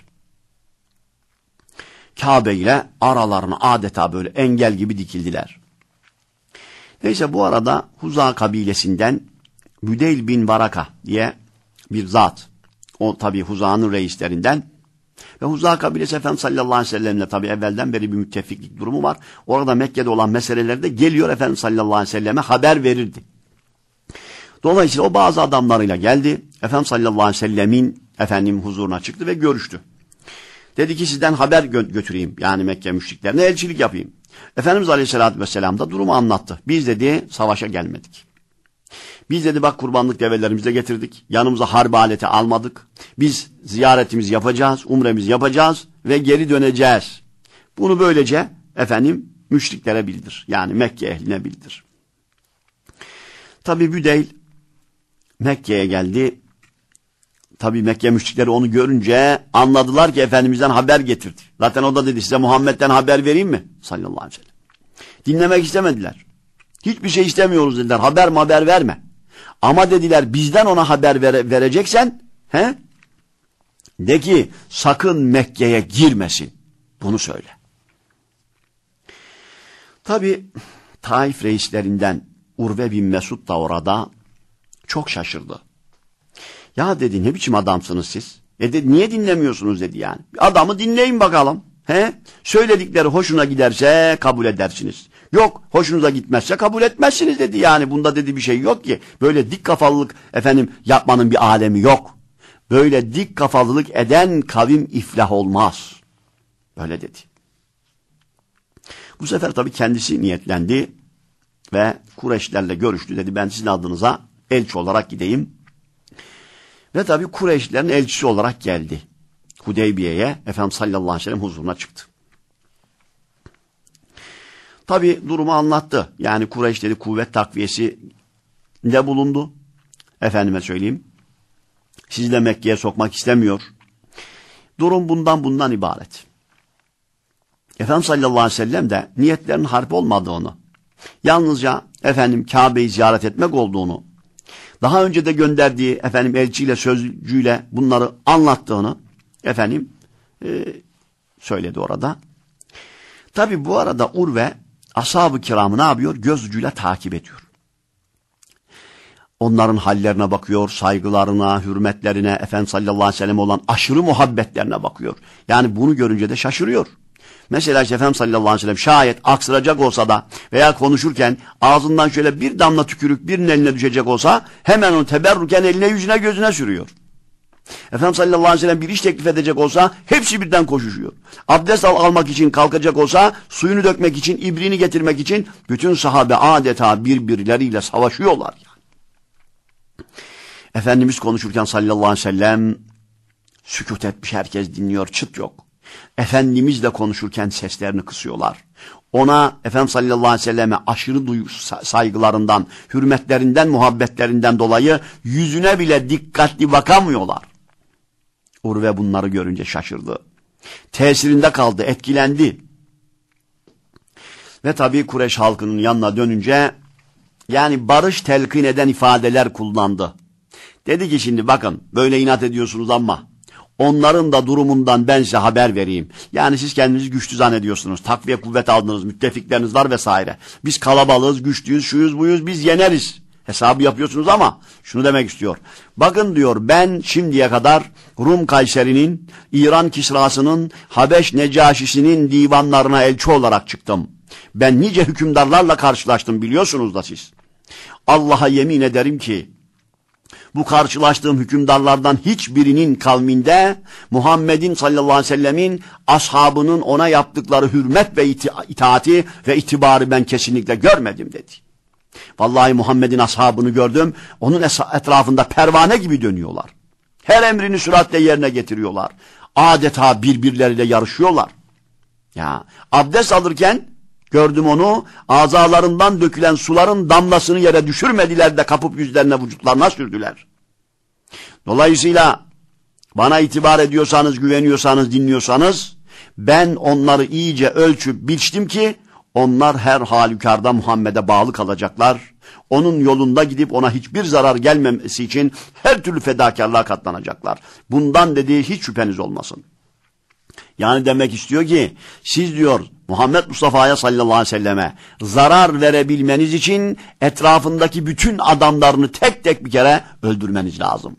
Kabe ile aralarına adeta böyle engel gibi dikildiler. Neyse bu arada Huza kabilesinden Büdeyl bin Varaka diye bir zat. O tabi Huza'nın reislerinden. Ve Huza kabilesi Efendimiz sallallahu aleyhi ve sellemle tabi evvelden beri bir müttefiklik durumu var. Orada Mekke'de olan meselelerde geliyor Efendimiz sallallahu aleyhi ve selleme haber verirdi. Dolayısıyla o bazı adamlarıyla geldi. Efendimiz sallallahu aleyhi ve sellemin efendim huzuruna çıktı ve görüştü. Dedi ki sizden haber gö götüreyim. Yani Mekke müşriklerine elçilik yapayım. Efendimiz aleyhissalatü vesselam da durumu anlattı. Biz dedi savaşa gelmedik. Biz dedi bak kurbanlık develerimizi de getirdik. Yanımıza harp aleti almadık. Biz ziyaretimizi yapacağız, umremizi yapacağız ve geri döneceğiz. Bunu böylece efendim müşriklere bildir. Yani Mekke ehline bildir. Tabi Büdeyl Mekke'ye geldi. Tabi Mekke müşrikleri onu görünce anladılar ki Efendimiz'den haber getirdi. Zaten o da dedi size Muhammed'den haber vereyim mi? Sallallahu aleyhi ve sellem. Dinlemek istemediler. Hiçbir şey istemiyoruz dediler. Haber mi haber verme. Ama dediler bizden ona haber vere, vereceksen he? De ki sakın Mekke'ye girmesin. Bunu söyle. Tabi Taif reislerinden Urve bin Mesud da orada çok şaşırdı. Ya dedi ne biçim adamsınız siz? E dedi niye dinlemiyorsunuz dedi yani. Adamı dinleyin bakalım. He? Söyledikleri hoşuna giderse kabul edersiniz. Yok hoşunuza gitmezse kabul etmezsiniz dedi yani. Bunda dedi bir şey yok ki. Böyle dik kafalılık efendim yapmanın bir alemi yok. böyle dik kafalılık eden kavim iflah olmaz. Böyle dedi. Bu sefer tabii kendisi niyetlendi ve Kureyşlerle görüştü, dedi ben sizin adınıza elçi olarak gideyim. Ve tabii Kureyşlerin elçisi olarak geldi. Hudeybiye'ye Efendimiz sallallahu aleyhi ve sellem huzuruna çıktı. Tabii durumu anlattı. Yani Kureyş dedi kuvvet takviyesi de bulundu. Efendime söyleyeyim. Sizi de Mekke'ye sokmak istemiyor. Durum bundan bundan ibaret. Efendimiz sallallahu aleyhi ve sellem de niyetlerinin harp olmadığını, yalnızca efendim Kabe'yi ziyaret etmek olduğunu, daha önce de gönderdiği efendim elçiyle sözcüyle bunları anlattığını efendim e, söyledi orada. Tabi bu arada Urve ashab-ı kiramı ne yapıyor? Göz ucuyla takip ediyor. Onların hallerine bakıyor, saygılarına, hürmetlerine, Efendimiz sallallahu aleyhi ve sellem olan aşırı muhabbetlerine bakıyor. Yani bunu görünce de şaşırıyor. Mesela işte Efendimiz sallallahu aleyhi ve sellem şayet aksıracak olsa da veya konuşurken ağzından şöyle bir damla tükürük birinin eline düşecek olsa hemen onu teberruken eline yüzüne gözüne sürüyor. Efendimiz sallallahu aleyhi ve sellem bir iş teklif edecek olsa hepsi birden koşuşuyor. Abdest al almak için kalkacak olsa suyunu dökmek için, ibrini getirmek için bütün sahabe adeta birbirleriyle savaşıyorlar. Yani. Efendimiz konuşurken sallallahu aleyhi ve sellem sükût etmiş, herkes dinliyor, çıt yok. Efendimiz de konuşurken seslerini kısıyorlar. Ona Efendimiz sallallahu aleyhi ve selleme aşırı duygu saygılarından, hürmetlerinden, muhabbetlerinden dolayı yüzüne bile dikkatli bakamıyorlar. Urve bunları görünce şaşırdı. Tesirinde kaldı, etkilendi. Ve tabii Kureyş halkının yanına dönünce yani barış telkin eden ifadeler kullandı. Dedi ki şimdi bakın böyle inat ediyorsunuz ama onların da durumundan ben size haber vereyim. Yani siz kendinizi güçlü zannediyorsunuz. Takviye kuvvet aldınız, müttefikleriniz var vesaire. Biz kalabalığız, güçlüyüz, şuyuz buyuz, biz yeneriz. Hesabı yapıyorsunuz ama şunu demek istiyor. Bakın diyor ben şimdiye kadar Rum Kayseri'nin, İran Kisrası'nın, Habeş Necaşisi'nin divanlarına elçi olarak çıktım. Ben nice hükümdarlarla karşılaştım biliyorsunuz da siz. Allah'a yemin ederim ki bu karşılaştığım hükümdarlardan hiçbirinin kavminde Muhammed'in sallallahu aleyhi ve sellemin ashabının ona yaptıkları hürmet ve ita itaati ve itibarı ben kesinlikle görmedim dedi. Vallahi Muhammed'in ashabını gördüm, onun etrafında pervane gibi dönüyorlar. Her emrini süratle yerine getiriyorlar. Adeta birbirleriyle yarışıyorlar. Ya abdest alırken gördüm onu, azalarından dökülen suların damlasını yere düşürmediler de kapıp yüzlerine vücutlarına sürdüler. Dolayısıyla bana itibar ediyorsanız, güveniyorsanız, dinliyorsanız ben onları iyice ölçüp biçtim ki onlar her halükarda Muhammed'e bağlı kalacaklar. Onun yolunda gidip ona hiçbir zarar gelmemesi için her türlü fedakarlığa katlanacaklar. Bundan dediği hiç şüpheniz olmasın. Yani demek istiyor ki siz diyor Muhammed Mustafa'ya sallallahu aleyhi ve selleme zarar verebilmeniz için etrafındaki bütün adamlarını tek tek bir kere öldürmeniz lazım.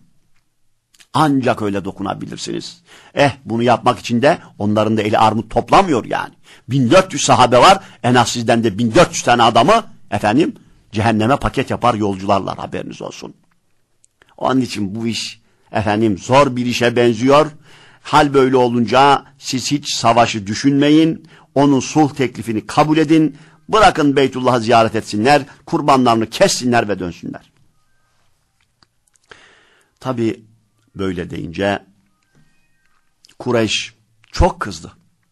Ancak öyle dokunabilirsiniz. Eh bunu yapmak için de onların da eli armut toplamıyor yani. bin dört yüz sahabe var, en az sizden de bin dört yüz tane adamı efendim cehenneme paket yapar yolcularlar, haberiniz olsun. Onun için bu iş efendim zor bir işe benziyor. Hal böyle olunca siz hiç savaşı düşünmeyin, onun sulh teklifini kabul edin, bırakın Beytullah'ı ziyaret etsinler, kurbanlarını kessinler ve dönsünler. Tabi böyle deyince Kureyş çok kızdı.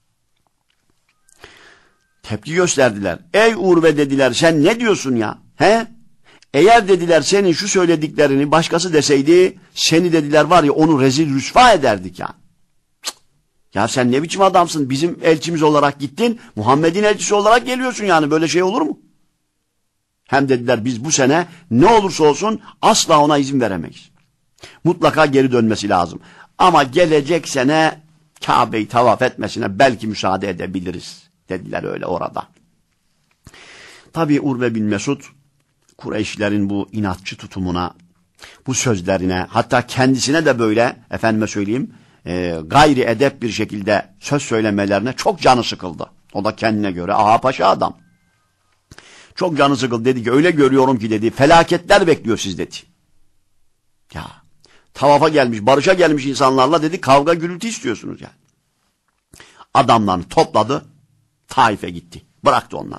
Tepki gösterdiler. Ey Urve dediler, sen ne diyorsun ya? He? Eğer dediler senin şu söylediklerini başkası deseydi, seni dediler var ya onu rezil rüsva ederdik ya. Ya sen ne biçim adamsın? Bizim elçimiz olarak gittin, Muhammed'in elçisi olarak geliyorsun yani, böyle şey olur mu? Hem dediler biz bu sene ne olursa olsun asla ona izin veremeyiz. Mutlaka geri dönmesi lazım. Ama gelecek sene Kabe'yi tavaf etmesine belki müsaade edebiliriz dediler öyle orada. Tabii Urve bin Mesud Kureyşlerin bu inatçı tutumuna, bu sözlerine, hatta kendisine de böyle efendime söyleyeyim e, gayri edep bir şekilde söz söylemelerine çok canı sıkıldı. O da kendine göre ağa paşa adam. Çok canı sıkıldı, dedi ki öyle görüyorum ki dedi felaketler bekliyor siz dedi. Ya tavafa gelmiş, barışa gelmiş insanlarla dedi kavga gürültü istiyorsunuz yani. Adamlarını topladı, Taif'e gitti. Bıraktı onları.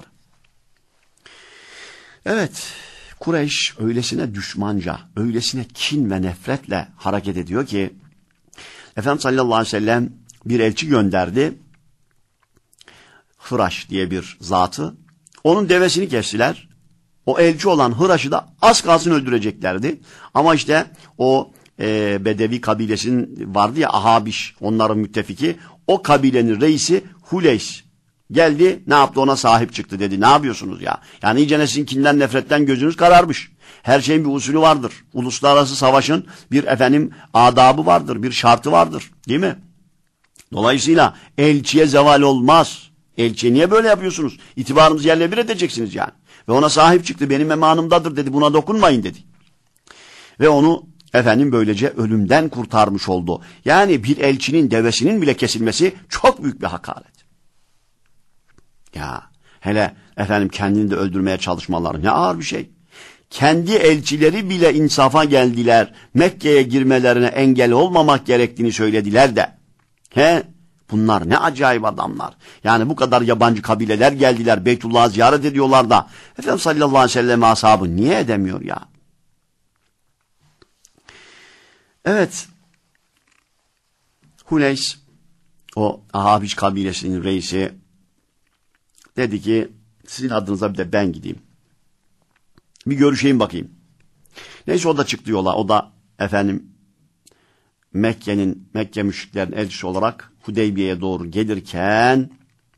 Evet, Kureyş öylesine düşmanca, öylesine kin ve nefretle hareket ediyor ki Efendimiz sallallahu aleyhi ve sellem bir elçi gönderdi. Hıraş diye bir zatı. Onun devesini kestiler. O elçi olan Hıraş'ı da az kalsın öldüreceklerdi. Ama işte o e, Bedevi kabilesinin vardı ya Ahabiş, onların müttefiki. O kabilenin reisi Huleys geldi, ne yaptı, ona sahip çıktı, dedi. Ne yapıyorsunuz ya? Yani iyice sizinkinden nefretten gözünüz kararmış. Her şeyin bir usulü vardır. Uluslararası savaşın bir efendim adabı vardır, bir şartı vardır. Değil mi? Dolayısıyla elçiye zeval olmaz. Elçiye niye böyle yapıyorsunuz? İtibarımızı yerle bir edeceksiniz yani. Ve ona sahip çıktı. Benim emanımdadır dedi. Buna dokunmayın dedi. Ve onu efendim böylece ölümden kurtarmış oldu. Yani bir elçinin devesinin bile kesilmesi çok büyük bir hakaret. Ya hele efendim kendini de öldürmeye çalışmaları ne ağır bir şey. Kendi elçileri bile insafa geldiler. Mekke'ye girmelerine engel olmamak gerektiğini söylediler de. He? Bunlar ne acayip adamlar. Yani bu kadar yabancı kabileler geldiler. Beytullah'ı ziyaret ediyorlar da. Efendimiz sallallahu aleyhi ve sellem ashabı niye edemiyor ya? Evet. Huleys, o Ahabiş kabilesinin reisi, dedi ki sizin adınıza bir de ben gideyim. Bir görüşeyim bakayım. Neyse o da çıktı yola. O da efendim Mekke'nin, Mekke müşriklerin elçisi olarak Hudeybiye'ye doğru gelirken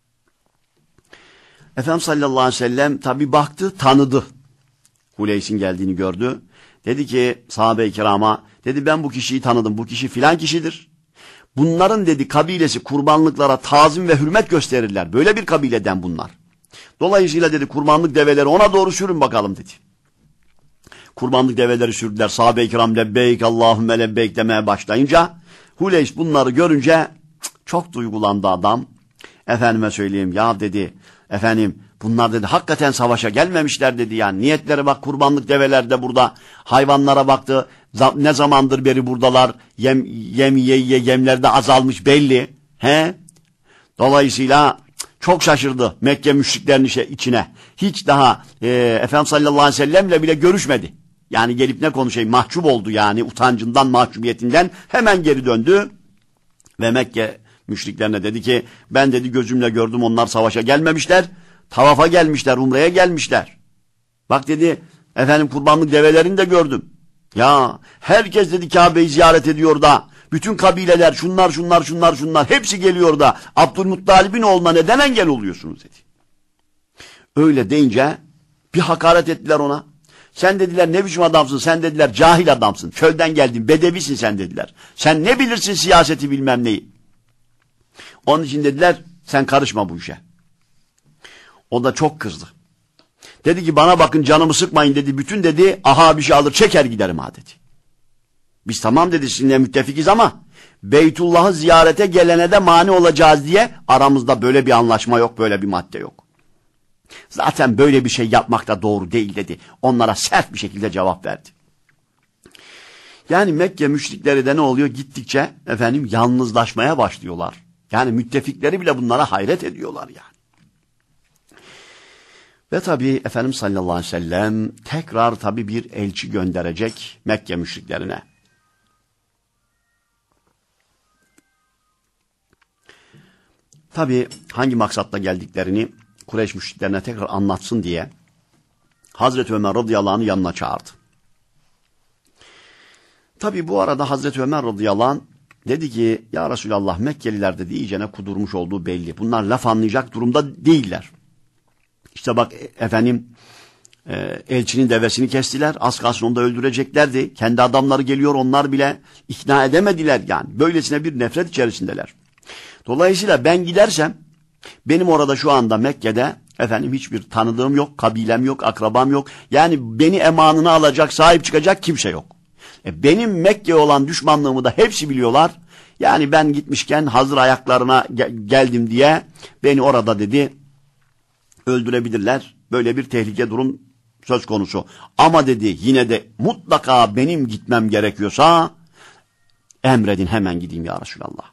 Efendimiz sallallahu aleyhi ve sellem tabi baktı, tanıdı. Huleys'in geldiğini gördü. Dedi ki sahabe-i kirama, dedi ben bu kişiyi tanıdım. Bu kişi filan kişidir. Bunların dedi kabilesi kurbanlıklara tazim ve hürmet gösterirler. Böyle bir kabileden bunlar. Dolayısıyla dedi kurbanlık develeri ona doğru sürün bakalım dedi. Kurbanlık develeri sürdüler. Sahabe-i kiram lebbeyk Allahümme lebbeyk demeye başlayınca Huleys bunları görünce çok duygulandı adam. Efendime söyleyeyim ya dedi. Efendim bunlar dedi hakikaten savaşa gelmemişler dedi yani. Niyetleri bak, kurbanlık develer de burada. Hayvanlara baktı. Ne zamandır beri buradalar. Yem, yem ye ye yemler de azalmış belli. He? Dolayısıyla çok şaşırdı Mekke müşriklerinin içine. Hiç daha e, Efendimiz sallallahu aleyhi ve sellemle bile görüşmedi. Yani gelip ne konuşayım, mahcup oldu yani, utancından, mahcubiyetinden hemen geri döndü. Ve Mekke müşriklerine dedi ki ben dedi gözümle gördüm, onlar savaşa gelmemişler. Tavafa gelmişler, umreye gelmişler. Bak dedi efendim kurbanlık develerini de gördüm. Ya herkes dedi Kabe'yi ziyaret ediyor da, bütün kabileler şunlar şunlar şunlar şunlar hepsi geliyor da Abdülmuttalib'in oğluna neden engel oluyorsunuz dedi. Öyle deyince bir hakaret ettiler ona. Sen dediler ne biçim adamsın, sen dediler cahil adamsın, köyden geldin, bedevisin sen dediler. Sen ne bilirsin siyaseti bilmem neyi. Onun için dediler sen karışma bu işe. O da çok kızdı. Dedi ki bana bakın canımı sıkmayın dedi, bütün dedi aha bir şey alır çeker giderim ha dedi. Biz tamam dedi sizinle müttefikiz ama Beytullah'ı ziyarete gelene de mani olacağız diye aramızda böyle bir anlaşma yok, böyle bir madde yok. Zaten böyle bir şey yapmak da doğru değil dedi. Onlara sert bir şekilde cevap verdi. Yani Mekke müşrikleri de ne oluyor? Gittikçe efendim yalnızlaşmaya başlıyorlar. Yani müttefikleri bile bunlara hayret ediyorlar yani. Ve tabi Efendimiz sallallahu aleyhi ve sellem tekrar tabi bir elçi gönderecek Mekke müşriklerine. Tabi hangi maksatla geldiklerini Kureyş müşriklerine tekrar anlatsın diye Hazreti Ömer radıyallahu anh'ı yanına çağırdı. Tabi bu arada Hazreti Ömer radıyallahu anh dedi ki ya Resulallah Mekkeliler dedi iyicene kudurmuş olduğu belli. Bunlar laf anlayacak durumda değiller. İşte bak efendim e, elçinin devesini kestiler. Az kalsın onu da öldüreceklerdi. Kendi adamları geliyor, onlar bile ikna edemediler yani. Böylesine bir nefret içerisindeler. Dolayısıyla ben gidersem benim orada şu anda Mekke'de efendim hiçbir tanıdığım yok, kabilem yok, akrabam yok. Yani beni emanına alacak, sahip çıkacak kimse yok. E benim Mekke'ye olan düşmanlığımı da hepsi biliyorlar. Yani ben gitmişken hazır ayaklarına ge- geldim diye beni orada dedi öldürebilirler. Böyle bir tehlike durum söz konusu. Ama dedi yine de mutlaka benim gitmem gerekiyorsa Emredin hemen gideyim ya Resulallah.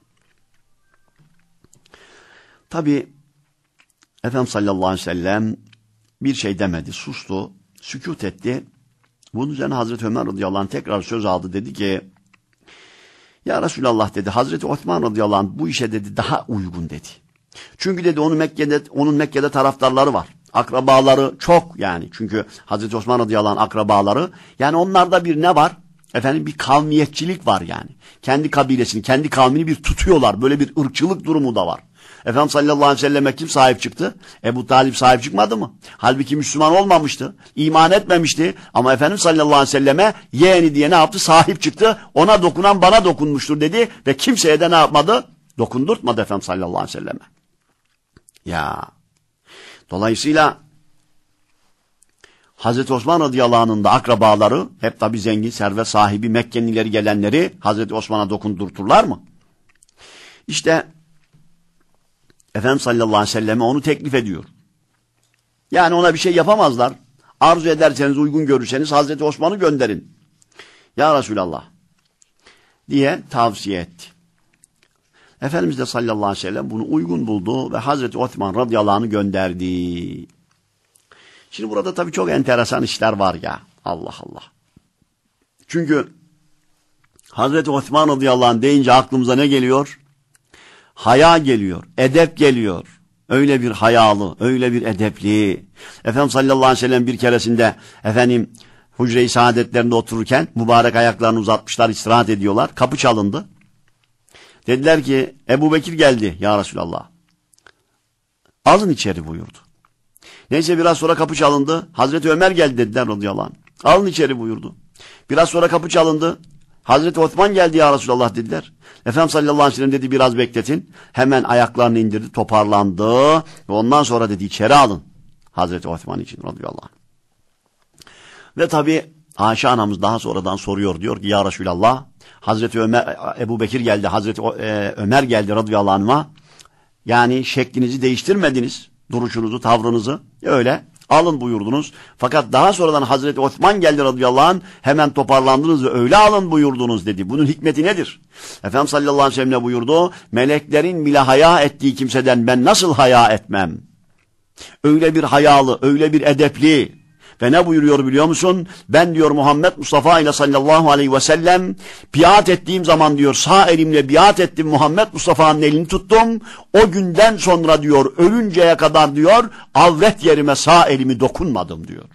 Tabi Efendimiz sallallahu aleyhi ve sellem bir şey demedi, sustu, sükût etti. Bunun üzerine Hazreti Ömer radıyallahu anh tekrar söz aldı, dedi ki ya Resulallah dedi, Hazreti Osman radıyallahu anh bu işe dedi daha uygun dedi. Çünkü dedi onun Mekke'de onun Mekke'de taraftarları var. Akrabaları çok yani. Çünkü Hazreti Osman radıyallahu anh akrabaları, yani onlarda bir ne var? Efendim bir kavmiyetçilik var yani. Kendi kabilesini, kendi kavmini bir tutuyorlar. Böyle bir ırkçılık durumu da var. Efendimiz sallallahu aleyhi ve selleme kim sahip çıktı? Ebu Talip sahip çıkmadı mı? Halbuki Müslüman olmamıştı. İman etmemişti. Ama Efendimiz sallallahu aleyhi ve selleme yeğeni diye ne yaptı? Sahip çıktı. Ona dokunan bana dokunmuştur dedi. Ve kimseye de ne yapmadı? Dokundurtmadı Efendimiz sallallahu aleyhi ve selleme. Ya. Dolayısıyla Hazreti Osman radıyallahu anh'ın da akrabaları hep tabi zengin, servet sahibi, Mekke'nin ileri gelenleri Hazreti Osman'a dokundurturlar mı? İşte Efendimiz sallallahu aleyhi ve selleme onu teklif ediyor. Yani ona bir şey yapamazlar. Arzu ederseniz, uygun görürseniz Hazreti Osman'ı gönderin. Ya Resulallah diye tavsiye etti. Efendimiz de sallallahu aleyhi ve sellem bunu uygun buldu ve Hazreti Osman radıyallahu anh'ı gönderdi. Şimdi burada tabii çok enteresan işler var ya. Allah Allah. Çünkü Hazreti Osman radıyallahu anh deyince aklımıza ne geliyor? Haya geliyor, edep geliyor. Öyle bir hayalı, öyle bir edepli. Efendimiz sallallahu aleyhi ve sellem bir keresinde efendim Hucre-i Saadetlerinde otururken mübarek ayaklarını uzatmışlar, istirahat ediyorlar. Kapı çalındı. Dediler ki Ebu Bekir geldi ya Resulallah. Alın içeri buyurdu. Neyse biraz sonra kapı çalındı. Hazreti Ömer geldi dediler radıyallahu anh. Alın içeri buyurdu. Biraz sonra kapı çalındı. Hazreti Osman geldi ya Resulallah dediler. Efendimiz sallallahu aleyhi ve sellem dedi biraz bekletin. Hemen ayaklarını indirdi, toparlandı. Ve ondan sonra dedi içeri alın. Hazreti Osman için radıyallahu anh. Ve tabi Ayşe anamız daha sonradan soruyor, diyor ki ya Resulallah Hazreti Ömer, Ebu Bekir geldi, Hazreti e, Ömer geldi radıyallahu anh'a. Yani şeklinizi değiştirmediniz. Duruşunuzu, tavrınızı öyle alın buyurdunuz. Fakat daha sonradan Hazreti Osman geldi radıyallahu anh, hemen toparlandınız ve öyle alın buyurdunuz dedi. Bunun hikmeti nedir? Efendimiz sallallahu aleyhi ve sellem ne buyurdu? Meleklerin bile haya ettiği kimseden ben nasıl haya etmem? Öyle bir hayalı, öyle bir edepli. Ve ne buyuruyor biliyor musun? Ben diyor Muhammed Mustafa ile sallallahu aleyhi ve sellem biat ettiğim zaman diyor sağ elimle biat ettim, Muhammed Mustafa'nın elini tuttum. O günden sonra diyor ölünceye kadar diyor avret yerime sağ elimi dokunmadım diyor.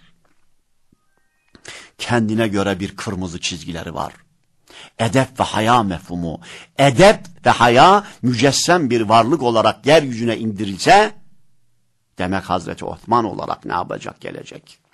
Kendine göre bir kırmızı çizgileri var. Edep ve haya mefhumu. Edep ve haya mücessem bir varlık olarak yeryüzüne indirilse demek Hazreti Osman olarak ne yapacak gelecek?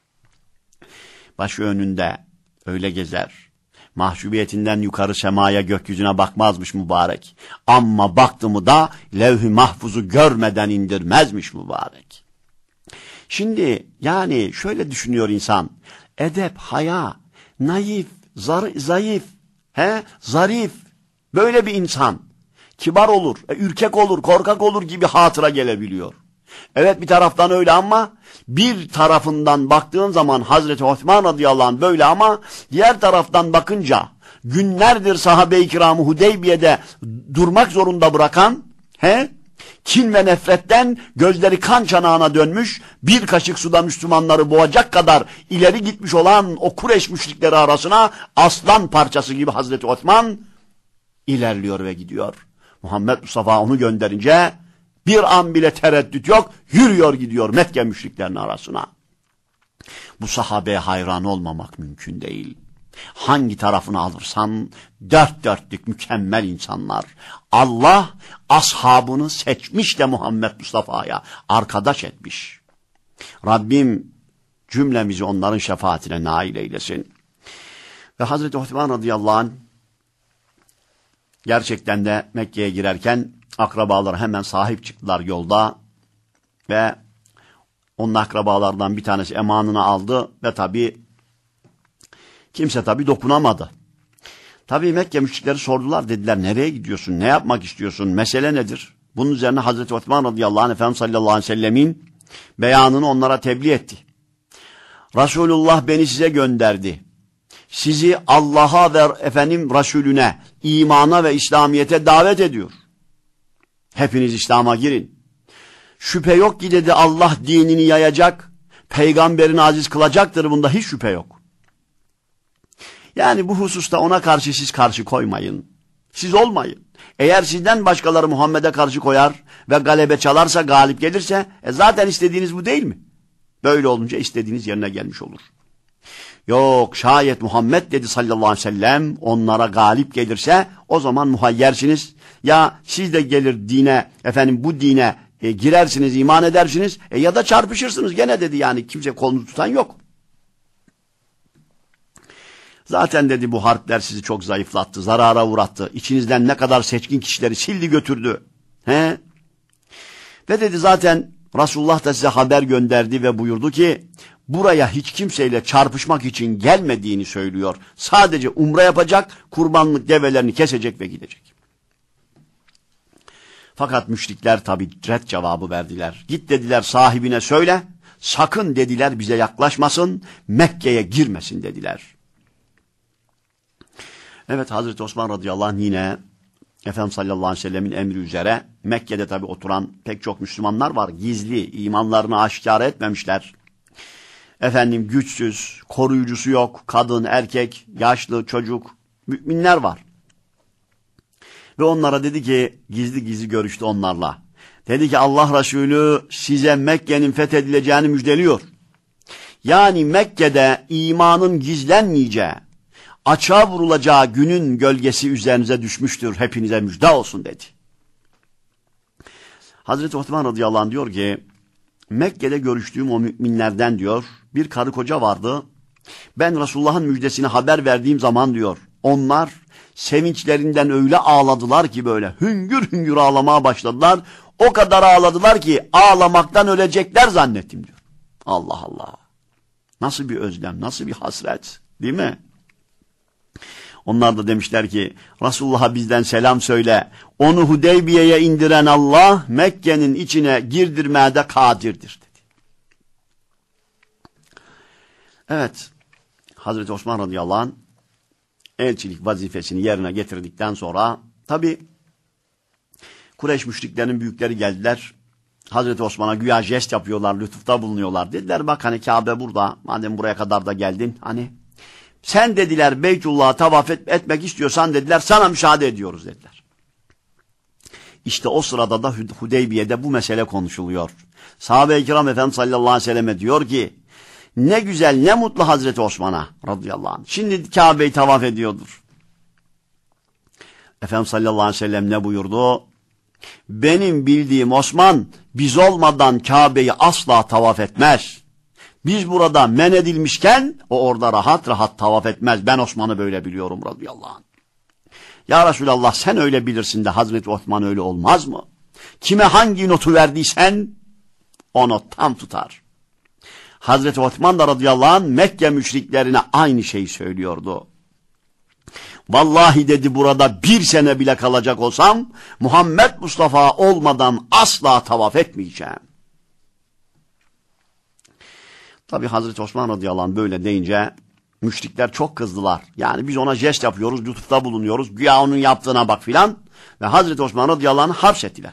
Başı önünde öyle gezer. Mahcubiyetinden yukarı semaya, gökyüzüne bakmazmış mübarek. Ama baktı mı da levh-i mahfuzu görmeden indirmezmiş mübarek. Şimdi yani şöyle düşünüyor insan. Edep, haya, naif, zar zayıf, he, zarif. Böyle bir insan. Kibar olur, ürkek olur, korkak olur gibi hatıra gelebiliyor. Evet bir taraftan öyle ama bir tarafından baktığın zaman Hazreti Osman radıyallahu anh böyle ama diğer taraftan bakınca günlerdir sahabe-i kiramı Hudeybiye'de durmak zorunda bırakan, he, kin ve nefretten gözleri kan çanağına dönmüş, bir kaşık suda Müslümanları boğacak kadar ileri gitmiş olan o Kureyş müşrikleri arasına aslan parçası gibi Hazreti Osman ilerliyor ve gidiyor. Muhammed Mustafa onu gönderince bir an bile tereddüt yok, yürüyor gidiyor Mekke müşriklerinin arasına. Bu sahabeye hayran olmamak mümkün değil. Hangi tarafını alırsan dört dörtlük mükemmel insanlar. Allah ashabını seçmiş de Muhammed Mustafa'ya arkadaş etmiş. Rabbim cümlemizi onların şefaatine nail eylesin. Ve Hazreti Osman radıyallahu anh gerçekten de Mekke'ye girerken akrabaları hemen sahip çıktılar yolda ve onun akrabalardan bir tanesi emanını aldı ve tabi kimse tabi dokunamadı. Tabi Mekke müşrikleri sordular, dediler nereye gidiyorsun, ne yapmak istiyorsun, mesele nedir? Bunun üzerine Hazreti Osman radıyallahu anh Efendimiz sallallahu aleyhi ve sellemin beyanını onlara tebliğ etti. Resulullah beni size gönderdi. sizi Allah'a ve efendim Resulüne, imana ve İslamiyet'e davet ediyor. Hepiniz İslam'a girin. Şüphe yok ki dedi Allah dinini yayacak, peygamberini aziz kılacaktır, bunda hiç şüphe yok. Yani bu hususta ona karşı siz karşı koymayın. Siz olmayın. Eğer sizden başkaları Muhammed'e karşı koyar ve galebe çalarsa, galip gelirse, e zaten istediğiniz bu değil mi? Böyle olunca istediğiniz yerine gelmiş olur. Yok, şayet Muhammed dedi sallallahu aleyhi ve sellem onlara galip gelirse o zaman muhayyersiniz. Ya siz de gelir dine, efendim bu dine e, girersiniz, iman edersiniz e, ya da çarpışırsınız gene dedi, yani kimse kolunu tutan yok. Zaten dedi bu harpler sizi çok zayıflattı, zarara uğrattı. İçinizden ne kadar seçkin kişileri sildi götürdü. He? Ve dedi zaten Resulullah da size haber gönderdi ve buyurdu ki buraya hiç kimseyle çarpışmak için gelmediğini söylüyor. Sadece umre yapacak, kurbanlık develerini kesecek ve gidecek. Fakat müşrikler tabi red cevabı verdiler. Git dediler sahibine söyle, sakın dediler bize yaklaşmasın, Mekke'ye girmesin dediler. Evet, Hazreti Osman radıyallahu anh yine Efendimiz sallallahu aleyhi ve sellemin emri üzere Mekke'de tabi oturan pek çok Müslümanlar var. Gizli, imanlarını aşikar etmemişler. Efendim güçsüz, koruyucusu yok, kadın, erkek, yaşlı, çocuk, müminler var. Ve onlara dedi ki, gizli gizli görüştü onlarla. Dedi ki Allah Resulü size Mekke'nin fethedileceğini müjdeliyor. Yani Mekke'de imanın gizlenmeyeceği, açığa vurulacağı günün gölgesi üzerinize düşmüştür. Hepinize müjde olsun dedi. Hazreti Osman radıyallahu anh diyor ki, Mekke'de görüştüğüm o müminlerden diyor, bir karı koca vardı. Ben Resulullah'ın müjdesini haber verdiğim zaman diyor, onlar sevinçlerinden öyle ağladılar ki böyle hüngür hüngür ağlamaya başladılar. O kadar ağladılar ki ağlamaktan ölecekler zannettim diyor. Allah Allah. Nasıl bir özlem, nasıl bir hasret, değil mi? Onlar da demişler ki Resulullah'a bizden selam söyle. Onu Hudeybiye'ye indiren Allah Mekke'nin içine girdirmeye de kadirdir dedi. Evet, Hazreti Osman radıyallahu anh elçilik vazifesini yerine getirdikten sonra tabi Kureyş müşriklerinin büyükleri geldiler. Hazreti Osman'a güya jest yapıyorlar, lütufta bulunuyorlar. Dediler bak hani Kabe burada, madem buraya kadar da geldin, hani sen dediler Beytullah'a tavaf et, etmek istiyorsan dediler sana müsaade ediyoruz dediler. İşte o sırada da Hudeybiye'de bu mesele konuşuluyor. Sahabe-i kiram Efendimiz sallallahu aleyhi ve selleme diyor ki ne güzel ne mutlu Hazreti Osman'a radıyallahu anh. Şimdi Kabe'yi tavaf ediyordur. Efendimiz sallallahu aleyhi ve sellem ne buyurdu? Benim bildiğim Osman biz olmadan Kabe'yi asla tavaf etmez. Biz burada men edilmişken o orada rahat rahat tavaf etmez. Ben Osman'ı böyle biliyorum radıyallahu anh. Ya Resulallah sen öyle bilirsin de Hazreti Osman öyle olmaz mı? Kime hangi notu verdiysen o not tam tutar. Hazreti Osman da radıyallahu anh Mekke müşriklerine aynı şeyi söylüyordu. Vallahi dedi burada bir sene bile kalacak olsam Muhammed Mustafa olmadan asla tavaf etmeyeceğim. Tabi Hazreti Osman radıyallahu anh böyle deyince müşrikler çok kızdılar. Yani biz ona jest yapıyoruz, lütufta bulunuyoruz, güya onun yaptığına bak filan. Ve Hazreti Osman radıyallahu anh'ı hapsettiler.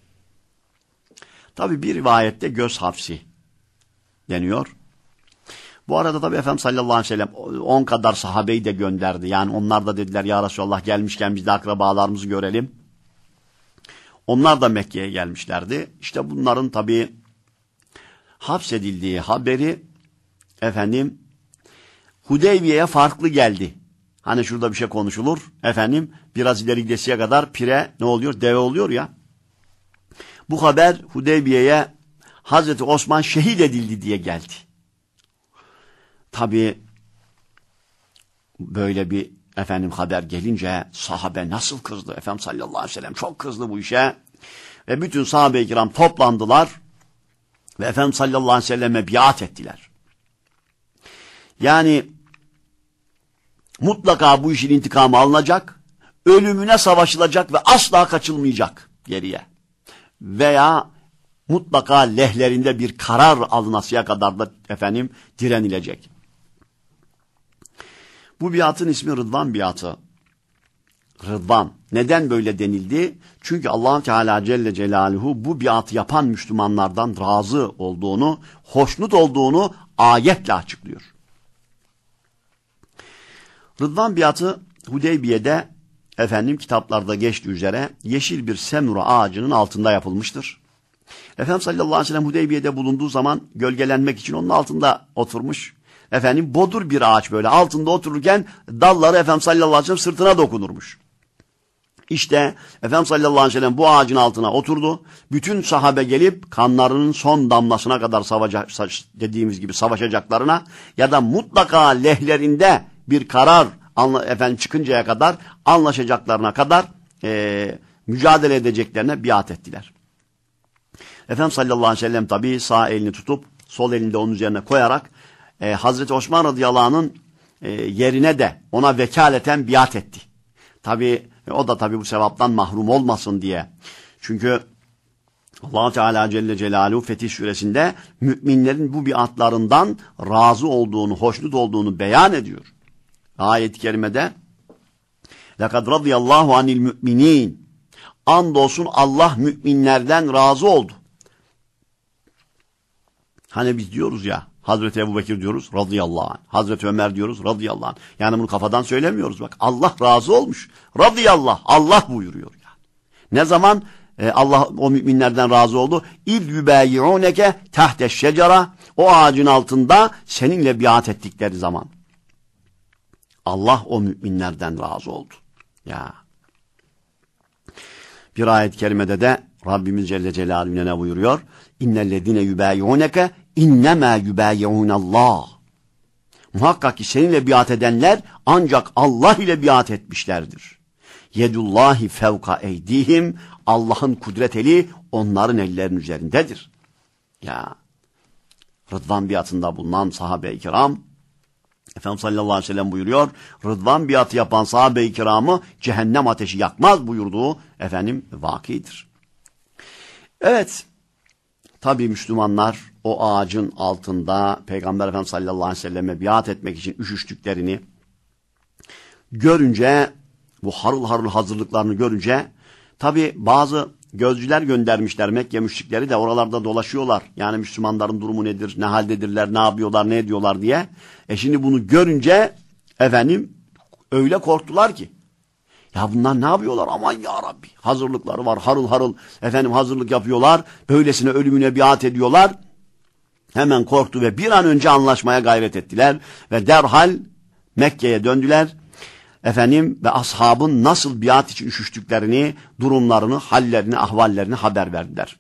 Tabi bir rivayette göz hapsi deniyor. Bu arada tabi Efendimiz sallallahu aleyhi ve sellem on kadar sahabeyi de gönderdi. Yani onlar da dediler ya Resulallah gelmişken biz de akrabalarımızı görelim. Onlar da Mekke'ye gelmişlerdi. İşte bunların tabi hapsedildiği haberi efendim Hudeybiye'ye farklı geldi. Hani şurada bir şey konuşulur. Efendim biraz ileri gidesiye kadar pire ne oluyor? Deve oluyor ya. Bu haber Hudeybiye'ye Hazreti Osman şehit edildi diye geldi. Tabii böyle bir efendim haber gelince sahabe nasıl kızdı? Efendimiz sallallahu aleyhi ve sellem çok kızdı bu işe. Ve bütün sahabe-i kiram toplandılar. Ve Efendimiz sallallahu aleyhi ve selleme biat ettiler. Yani mutlaka bu işin intikamı alınacak, ölümüne savaşılacak ve asla kaçılmayacak geriye. Veya mutlaka lehlerinde bir karar alınasıya kadar da efendim direnilecek. Bu biatın ismi Rıdvan biatı. Rıdvan. Neden böyle denildi? Çünkü Allah Teala Celle Celaluhu bu biatı yapan Müslümanlardan razı olduğunu, hoşnut olduğunu ayetle açıklıyor. Rıdvan biatı Hudeybiye'de efendim kitaplarda geçtiği üzere yeşil bir semura ağacının altında yapılmıştır. Efendimiz sallallahu aleyhi ve sellem Hudeybiye'de bulunduğu zaman gölgelenmek için onun altında oturmuş. Efendim bodur bir ağaç böyle altında otururken dalları Efendimiz sallallahu aleyhi ve sellem sırtına dokunurmuş. İşte Efendimiz sallallahu aleyhi ve sellem bu ağacın altına oturdu. Bütün sahabe gelip kanlarının son damlasına kadar savaşa, dediğimiz gibi savaşacaklarına ya da mutlaka lehlerinde bir karar efendim çıkıncaya kadar anlaşacaklarına kadar e, mücadele edeceklerine biat ettiler. Efendimiz sallallahu aleyhi ve sellem tabi sağ elini tutup sol elini de onun üzerine koyarak e, Hazreti Osman radıyallahu anh'ın e, yerine de ona vekaleten biat etti. Tabi o da tabi bu sevaptan mahrum olmasın diye. Çünkü Allah Teala Celle Celaluhu Fetih Suresinde müminlerin bu biatlarından razı olduğunu, hoşnut olduğunu beyan ediyor. Ayet-i kerimede لَقَدْ رَضِيَ اللّٰهُ عَنِ الْمُؤْمِنِينَ Andolsun Allah müminlerden razı oldu. Hani biz diyoruz ya, Hazreti Ebubekir diyoruz, radıyallahu anh. Hazreti Ömer diyoruz, radıyallahu anh. Yani bunu kafadan söylemiyoruz bak. Allah razı olmuş. Radıyallah, Allah buyuruyor yani. Ne zaman e, Allah o müminlerden razı oldu? İz yubayi'uneke tahte şecera. O ağacın altında seninle biat ettikleri zaman. Allah o müminlerden razı oldu. Ya. Bir ayet-i kerimede de Rabbimiz Celle Celaluhu ne buyuruyor? İnnellezine yubayi'uneke innemâ yubayi'unallah. Muhakkak ki seninle biat edenler ancak Allah ile biat etmişlerdir. Yedullahi fevka eydihim. Allah'ın kudret eli onların ellerinin üzerindedir. Ya. Rıdvan biatında bulunan sahabe-i kiram Efendimiz sallallahu aleyhi ve sellem buyuruyor. Rıdvan biatı yapan sahabe-i kiramı cehennem ateşi yakmaz buyurduğu efendim vakidir. Evet. Tabi Müslümanlar o ağacın altında Peygamber Efendimiz sallallahu aleyhi ve selleme biat etmek için üşüştüklerini görünce, bu harıl harıl hazırlıklarını görünce, tabi bazı gözcüler göndermişler Mekke müşrikleri de oralarda dolaşıyorlar. Yani Müslümanların durumu nedir, ne haldedirler, ne yapıyorlar, ne ediyorlar diye. E şimdi bunu görünce efendim öyle korktular ki. Ya bunlar ne yapıyorlar? Aman ya Rabbi. Hazırlıkları var. Harıl harıl efendim hazırlık yapıyorlar. Böylesine ölümüne biat ediyorlar. Hemen korktu ve bir an önce anlaşmaya gayret ettiler. Ve derhal Mekke'ye döndüler. Efendim ve ashabın nasıl biat için üşüştüklerini, durumlarını, hallerini, ahvallerini haber verdiler.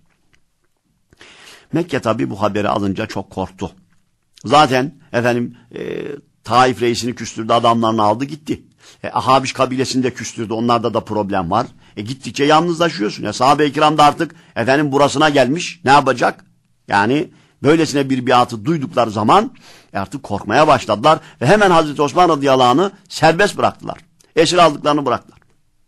Mekke tabi bu haberi alınca çok korktu. Zaten efendim e, Taif reisini küstürdü, adamlarını aldı gitti. E, Ahabiş kabilesinde küstürdü, onlarda da problem var. E, gittikçe yalnızlaşıyorsun. E, sahabe-i kiram da artık efendim burasına gelmiş. Ne yapacak? Yani böylesine bir biatı duydukları zaman e, artık korkmaya başladılar. Ve hemen Hazreti Osman radıyallahu anh'ı serbest bıraktılar. Esir aldıklarını bıraktılar.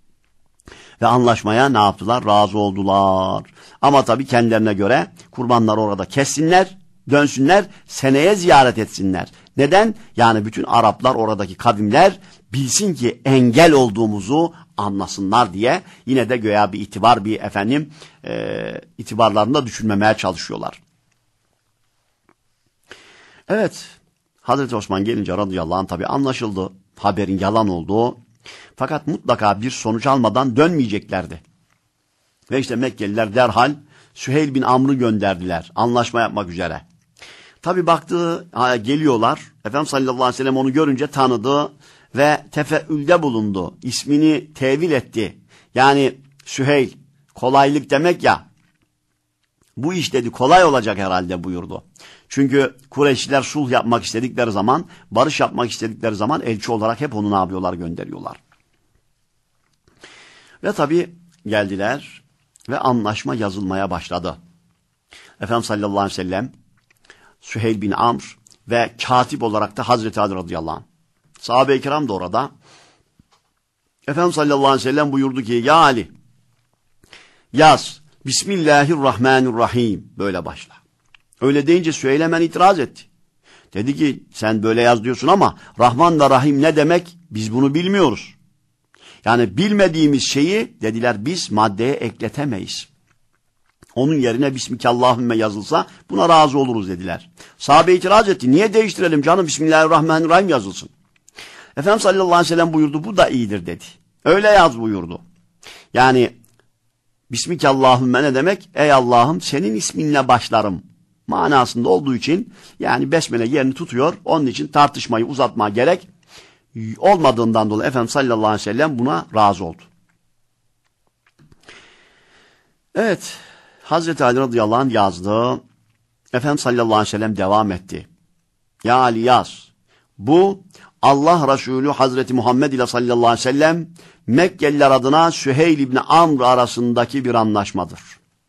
Ve anlaşmaya ne yaptılar? Razı oldular. Ama tabii kendilerine göre kurbanları orada kessinler, dönsünler, seneye ziyaret etsinler. Neden? Yani bütün Araplar, oradaki kavimler bilsin ki engel olduğumuzu anlasınlar diye yine de göya bir itibar, bir efendim e, itibarlarını da düşünmemeye çalışıyorlar. Evet, Hazreti Osman gelince radıyallahu anh tabii anlaşıldı haberin yalan olduğu. Fakat mutlaka bir sonuç almadan dönmeyeceklerdi. Ve işte Mekkeliler derhal Süheyl bin Amr'ı gönderdiler anlaşma yapmak üzere. Tabi baktı geliyorlar. Efendimiz sallallahu aleyhi ve sellem onu görünce tanıdı ve tefeülde bulundu. İsmini tevil etti. Yani Süheyl kolaylık demek ya. Bu iş dedi kolay olacak herhalde buyurdu. Çünkü Kureyşliler sulh yapmak istedikleri zaman, barış yapmak istedikleri zaman elçi olarak hep onu ne yapıyorlar, gönderiyorlar. Ve tabi geldiler ve anlaşma yazılmaya başladı. Efendimiz sallallahu aleyhi ve sellem Süheyl bin Amr ve katip olarak da Hazreti Ali radıyallahu anh. Sahabe-i kiram da orada. Efendimiz sallallahu aleyhi ve sellem buyurdu ki ya Ali yaz Bismillahirrahmanirrahim böyle başla. Öyle deyince Süheyl hemen itiraz etti. Dedi ki sen böyle yaz diyorsun ama Rahman ve Rahim ne demek biz bunu bilmiyoruz. Yani bilmediğimiz şeyi dediler biz maddeye ekletemeyiz. Onun yerine Bismikallahümme yazılsa buna razı oluruz dediler. Sahabe itiraz etti. Niye değiştirelim canım, Bismillahirrahmanirrahim yazılsın. Efendimiz sallallahu aleyhi ve sellem buyurdu bu da iyidir dedi. Öyle yaz buyurdu. Yani Bismikallahümme ne demek? Ey Allah'ım senin isminle başlarım manasında olduğu için yani besmele yerini tutuyor. Onun için tartışmayı uzatmaya gerek olmadığından dolayı Efendimiz sallallahu aleyhi ve sellem buna razı oldu. Evet. Hazreti Ali radıyallahu anh yazdı. Efendimiz sallallahu aleyhi ve sellem devam etti. Ya Ali yaz. Bu Allah Resulü Hazreti Muhammed ile sallallahu aleyhi ve sellem Mekkeliler adına Süheyl İbni Amr arasındaki bir anlaşmadır.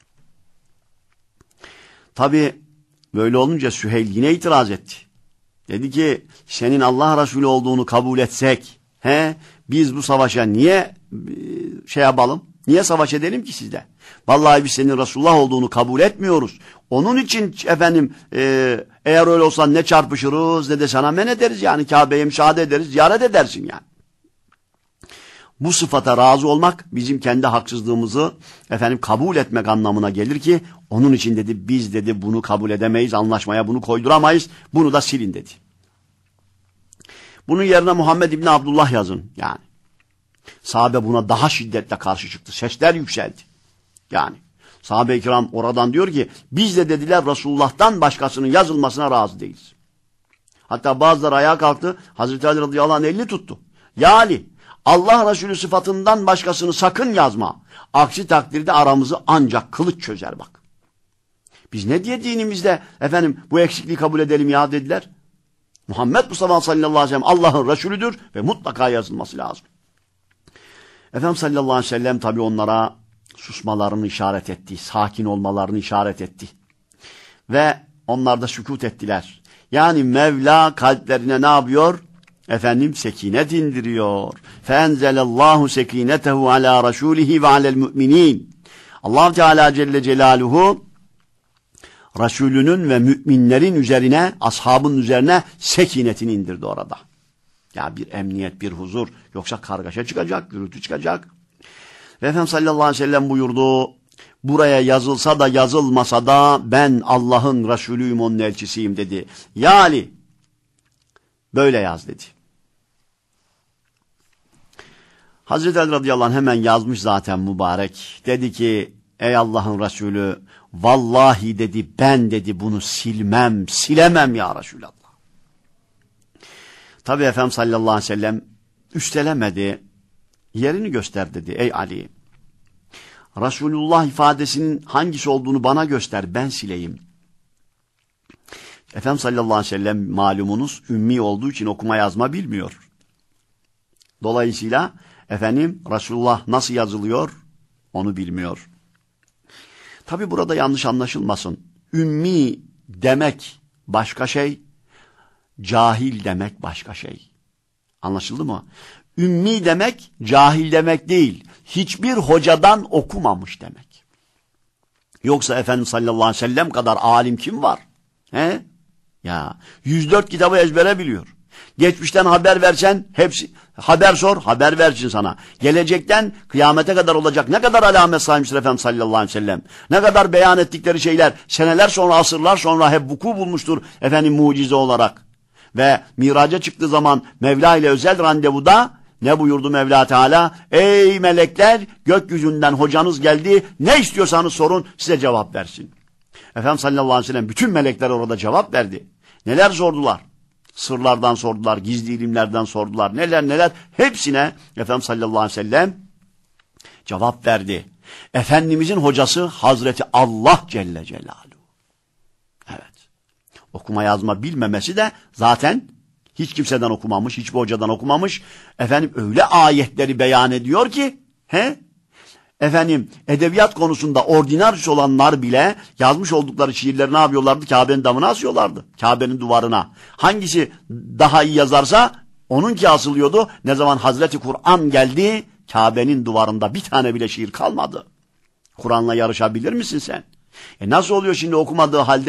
Tabi böyle olunca Süheyl yine itiraz etti. Dedi ki senin Allah Resulü olduğunu kabul etsek he, biz bu savaşa niye şey yapalım? Niye savaş edelim ki sizde? Vallahi biz senin Resulullah olduğunu kabul etmiyoruz. Onun için efendim e, eğer öyle olsa ne çarpışırız ne de sana men ederiz yani Kabe'ye müşahede ederiz, ziyaret edersin yani. Bu sıfata razı olmak bizim kendi haksızlığımızı efendim kabul etmek anlamına gelir ki onun için dedi biz dedi bunu kabul edemeyiz, anlaşmaya bunu koyduramayız, bunu da silin dedi. Bunun yerine Muhammed İbni Abdullah yazın yani. Sahabe buna daha şiddetle karşı çıktı. Sesler yükseldi. Yani sahabe-i kiram oradan diyor ki biz de dediler Resulullah'tan başkasının yazılmasına razı değiliz. Hatta bazıları ayağa kalktı. Hazreti Ali radıyallahu anh elini tuttu. Ya Ali Allah Resulü sıfatından başkasını sakın yazma. Aksi takdirde aramızı ancak kılıç çözer bak. Biz ne diye dinimizde efendim bu eksikliği kabul edelim ya dediler. Muhammed Mustafa sallallahu aleyhi ve sellem Allah'ın Resulüdür ve mutlaka yazılması lazım. Efendimiz sallallahu aleyhi ve sellem tabi onlara susmalarını işaret etti. Sakin olmalarını işaret etti. Ve onlar da sükut ettiler. Yani Mevla kalplerine ne yapıyor? Efendim sekinet indiriyor. Fenzelallahu sekinetehu ala rasulihi ve alel müminin. Allah Teala Celle Celaluhu Resulünün ve müminlerin üzerine, ashabın üzerine sekinetini indirdi orada. Ya bir emniyet, bir huzur. Yoksa kargaşa çıkacak, gürültü çıkacak. Ve Efendimiz sallallahu aleyhi ve sellem buyurdu. Buraya yazılsa da yazılmasa da ben Allah'ın Resulüyüm, onun elçisiyim dedi. Ya Ali böyle yaz dedi. Hazreti Ali radıyallahu anh hemen yazmış zaten mübarek. Dedi ki ey Allah'ın Resulü vallahi dedi ben dedi bunu silmem, silemem ya Resulallah. Tabi Efendimiz sallallahu aleyhi ve sellem üstelemedi. Yerini göster dedi. Ey Ali Resulullah ifadesinin hangisi olduğunu bana göster ben sileyim. Efendimiz sallallahu aleyhi ve sellem malumunuz ümmi olduğu için okuma yazma bilmiyor. Dolayısıyla efendim Resulullah nasıl yazılıyor onu bilmiyor. Tabi burada yanlış anlaşılmasın. Ümmi demek başka şey, cahil demek başka şey. Anlaşıldı mı? Ümmi demek cahil demek değil. Hiçbir hocadan okumamış demek. Yoksa Efendimiz sallallahu aleyhi ve sellem kadar alim kim var? He? Ya yüz dört kitabı ezbere biliyor. Geçmişten haber versen hepsi haber sor, haber versin sana. Gelecekten kıyamete kadar olacak ne kadar alamet saymıştır Efendimiz sallallahu aleyhi ve sellem. Ne kadar beyan ettikleri şeyler seneler sonra, asırlar sonra hep vuku bulmuştur efendim mucize olarak. Ve miraca çıktığı zaman Mevla ile özel randevuda ne buyurdu Mevla Teala? Ey melekler gökyüzünden hocanız geldi, ne istiyorsanız sorun size cevap versin. Efendimiz sallallahu aleyhi ve sellem bütün melekler orada cevap verdi. Neler sordular? Sırlardan sordular, gizli ilimlerden sordular, neler neler hepsine Efendimiz sallallahu aleyhi ve sellem cevap verdi. Efendimizin hocası Hazreti Allah Celle Celaluhu. Evet. Okuma yazma bilmemesi de zaten hiç kimseden okumamış, hiçbir hocadan okumamış. Efendim öyle ayetleri beyan ediyor ki, he? Efendim edebiyat konusunda ordinarist olanlar bile yazmış oldukları şiirleri ne yapıyorlardı? Kabe'nin damına asıyorlardı. Kabe'nin duvarına. Hangisi daha iyi yazarsa onunki asılıyordu. Ne zaman Hazreti Kur'an geldi, Kabe'nin duvarında bir tane bile şiir kalmadı. Kur'an'la yarışabilir misin sen? E nasıl oluyor şimdi okumadığı halde?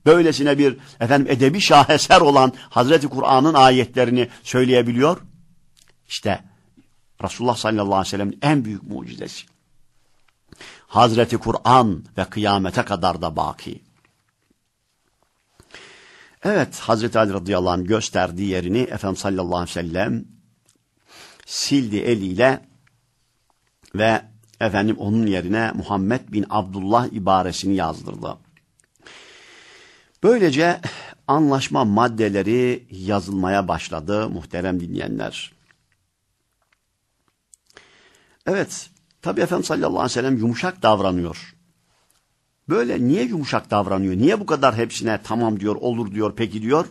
böylesine bir efendim edebi şaheser olan Hazreti Kur'an'ın ayetlerini söyleyebiliyor? İşte Resulullah sallallahu aleyhi ve sellem'in en büyük mucizesi. Hazreti Kur'an ve kıyamete kadar da baki. Evet, Hazreti Ali radıyallahu anh gösterdiği yerini Efendimiz sallallahu aleyhi ve sellem sildi eliyle ve efendim onun yerine Muhammed bin Abdullah ibaresini yazdırdı. Böylece anlaşma maddeleri yazılmaya başladı muhterem dinleyenler. Evet, tabi Efendimiz sallallahu aleyhi ve sellem yumuşak davranıyor. Böyle niye yumuşak davranıyor? Niye bu kadar hepsine tamam diyor, olur diyor, peki diyor?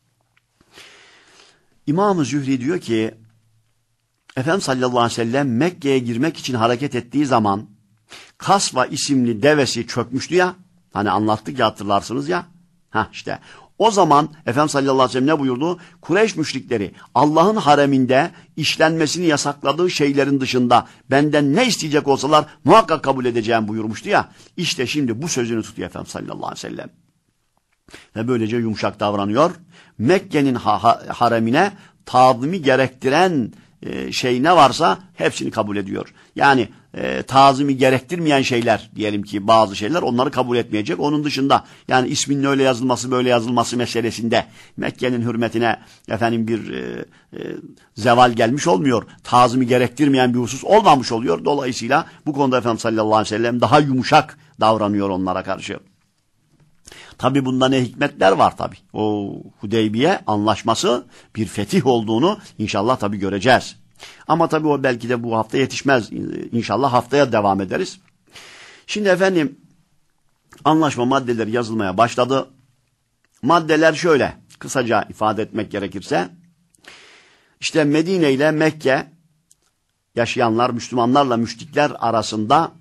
İmam-ı Zühri diyor ki, Efendimiz sallallahu aleyhi ve sellem Mekke'ye girmek için hareket ettiği zaman Kasva isimli devesi çökmüştü ya, hani anlattık ya, hatırlarsınız ya. Ha işte o zaman Efendimiz sallallahu aleyhi ve sellem ne buyurdu? Kureyş müşrikleri Allah'ın hareminde işlenmesini yasakladığı şeylerin dışında benden ne isteyecek olsalar muhakkak kabul edeceğim buyurmuştu ya. İşte şimdi bu sözünü tutuyor Efendimiz sallallahu aleyhi ve sellem. Ve böylece yumuşak davranıyor. Mekke'nin ha ha haremine tazimi gerektiren e, şey ne varsa hepsini kabul ediyor. Yani e, tazimi gerektirmeyen şeyler, diyelim ki bazı şeyler, onları kabul etmeyecek. Onun dışında yani isminin öyle yazılması böyle yazılması meselesinde Mekke'nin hürmetine efendim bir e, e, zeval gelmiş olmuyor. Tazimi gerektirmeyen bir husus olmamış oluyor. Dolayısıyla bu konuda Efendimiz sallallahu aleyhi ve sellem daha yumuşak davranıyor onlara karşı. Tabi bunda ne hikmetler var tabi. O Hudeybiye anlaşması bir fetih olduğunu inşallah tabi göreceğiz. Ama tabi o belki de bu hafta yetişmez. İnşallah haftaya devam ederiz. Şimdi efendim anlaşma maddeleri yazılmaya başladı. Maddeler şöyle, kısaca ifade etmek gerekirse. İşte Medine ile Mekke yaşayanlar, Müslümanlarla müşrikler arasında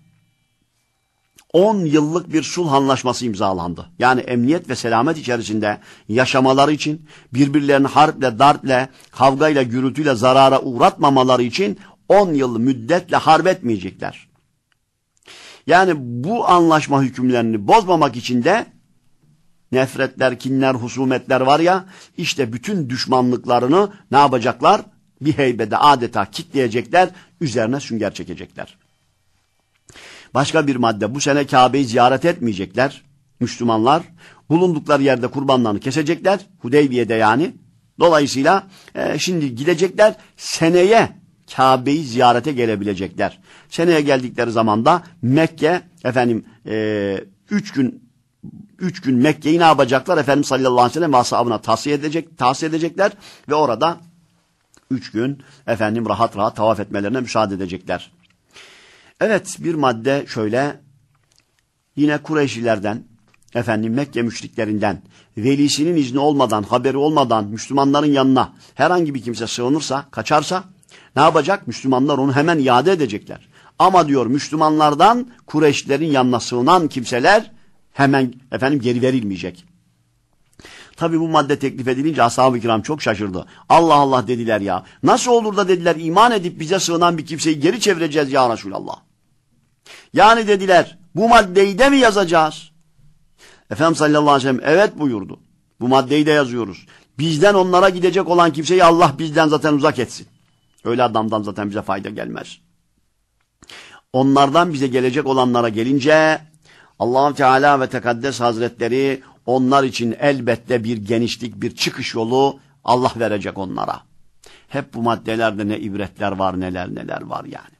on yıllık bir sulh anlaşması imzalandı. Yani emniyet ve selamet içerisinde yaşamaları için, birbirlerini harple, darple, kavgayla, gürültüyle zarara uğratmamaları için on yıl müddetle harp etmeyecekler. Yani bu anlaşma hükümlerini bozmamak için de nefretler, kinler, husumetler var ya, işte bütün düşmanlıklarını ne yapacaklar? Bir heybede adeta kitleyecekler, üzerine sünger çekecekler. Başka bir madde, bu sene Kabe'yi ziyaret etmeyecekler Müslümanlar. Bulundukları yerde kurbanlarını kesecekler. Hudeybiye'de yani. Dolayısıyla e, şimdi gidecekler, seneye Kabe'yi ziyarete gelebilecekler. Seneye geldikleri zaman da Mekke efendim e, üç gün üç gün Mekke'yi ne yapacaklar? Efendimiz sallallahu aleyhi ve sellem ve ashabına tavsiye edecek, tavsiye edecekler ve orada üç gün efendim rahat rahat tavaf etmelerine müsaade edecekler. Evet, bir madde şöyle, yine Kureyşlilerden, efendim Mekke müşriklerinden, velisinin izni olmadan, haberi olmadan Müslümanların yanına herhangi bir kimse sığınırsa, kaçarsa ne yapacak? Müslümanlar onu hemen iade edecekler. Ama diyor Müslümanlardan Kureyşlilerin yanına sığınan kimseler hemen efendim geri verilmeyecek. Tabi bu madde teklif edilince ashab-ı kiram çok şaşırdı. Allah Allah dediler ya. Nasıl olur da dediler iman edip bize sığınan bir kimseyi geri çevireceğiz ya Resulallah. Yani dediler bu maddeyi de mi yazacağız? Efendimiz sallallahu aleyhi ve sellem evet buyurdu. Bu maddeyi de yazıyoruz. Bizden onlara gidecek olan kimseyi Allah bizden zaten uzak etsin. Öyle adamdan zaten bize fayda gelmez. Onlardan bize gelecek olanlara gelince Allah-u Teala ve Tekaddes Hazretleri onlar için elbette bir genişlik, bir çıkış yolu Allah verecek onlara. Hep bu maddelerde ne ibretler var, neler neler var yani.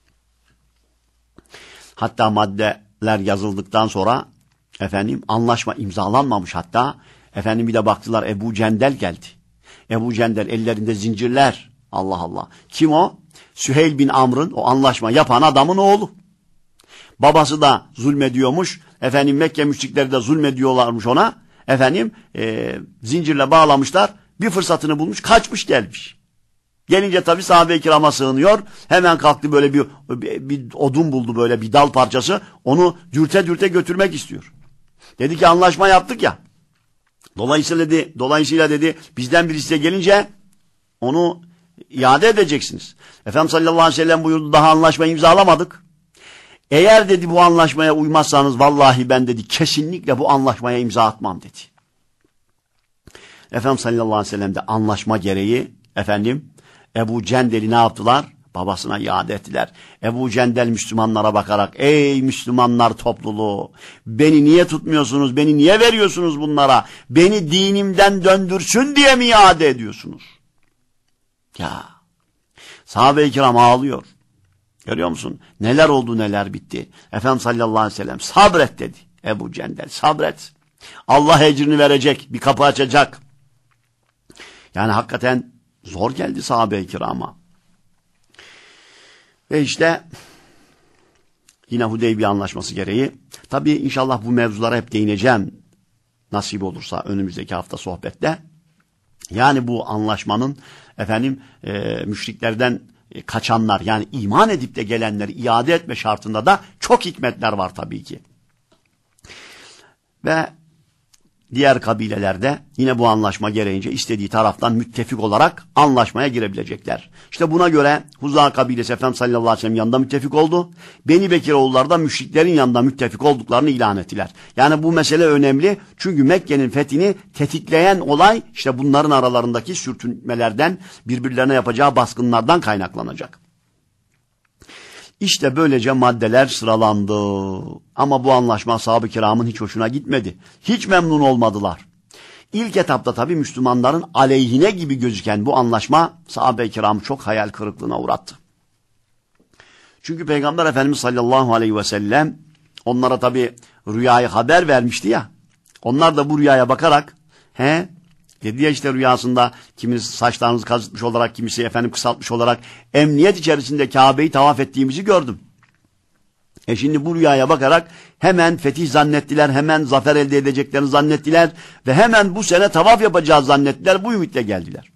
Hatta maddeler yazıldıktan sonra efendim anlaşma imzalanmamış hatta. Efendim bir de baktılar Ebu Cendel geldi. Ebu Cendel ellerinde zincirler. Allah Allah. Kim o? Süheyl bin Amr'ın o anlaşma yapan adamın oğlu. Babası da zulmediyormuş. Efendim Mekke müşrikleri de zulmediyorlarmış ona. Efendim e, zincirle bağlamışlar. Bir fırsatını bulmuş, kaçmış gelmiş. Gelince tabii sahabe-i kirama sığınıyor. Hemen kalktı böyle bir, bir, bir odun buldu, böyle bir dal parçası. Onu dürte dürte götürmek istiyor. Dedi ki anlaşma yaptık ya. Dolayısıyla dedi, dolayısıyla dedi bizden bir size gelince onu iade edeceksiniz. Efendimiz sallallahu aleyhi ve sellem buyurdu daha anlaşmayı imzalamadık. Eğer dedi bu anlaşmaya uymazsanız vallahi ben dedi kesinlikle bu anlaşmaya imza atmam dedi. Efendimiz sallallahu aleyhi ve sellem de anlaşma gereği efendim Ebu Cendel'i ne yaptılar? Babasına iade ettiler. Ebu Cendel Müslümanlara bakarak ey Müslümanlar topluluğu beni niye tutmuyorsunuz? Beni niye veriyorsunuz bunlara? Beni dinimden döndürsün diye mi iade ediyorsunuz? Ya sahabe-i kiram ağlıyor. Görüyor musun? Neler oldu neler bitti. Efendimiz sallallahu aleyhi ve sellem sabret dedi. Ebu Cendel sabret. Allah ecrini verecek. Bir kapı açacak. Yani hakikaten zor geldi sahabe-i kirama. Ve işte yine Hudeybiye anlaşması gereği. Tabii inşallah bu mevzulara hep değineceğim. Nasip olursa önümüzdeki hafta sohbette. Yani bu anlaşmanın efendim e, müşriklerden kaçanlar yani iman edip de gelenleri iade etme şartında da çok hikmetler var tabii ki. Ve diğer kabilelerde yine bu anlaşma gereğince istediği taraftan müttefik olarak anlaşmaya girebilecekler. İşte buna göre Huza kabilesi Efendimiz sallallahu aleyhi ve sellem yanında müttefik oldu. Beni Bekiroğulları da müşriklerin yanında müttefik olduklarını ilan ettiler. Yani bu mesele önemli çünkü Mekke'nin fethini tetikleyen olay işte bunların aralarındaki sürtünmelerden birbirlerine yapacağı baskınlardan kaynaklanacak. İşte böylece maddeler sıralandı. Ama bu anlaşma ashab-ı kiramın hiç hoşuna gitmedi. Hiç memnun olmadılar. İlk etapta tabii Müslümanların aleyhine gibi gözüken bu anlaşma sahabe-i kiramı çok hayal kırıklığına uğrattı. Çünkü Peygamber Efendimiz sallallahu aleyhi ve sellem onlara tabii rüyayı haber vermişti ya. Onlar da bu rüyaya bakarak he dedi ya işte rüyasında kimisi saçlarınızı kazıtmış olarak, kimisi efendim kısaltmış olarak emniyet içerisinde Kabe'yi tavaf ettiğimizi gördüm. E şimdi bu rüyaya bakarak hemen fetih zannettiler, hemen zafer elde edeceklerini zannettiler ve hemen bu sene tavaf yapacağız zannettiler, bu ümitle geldiler.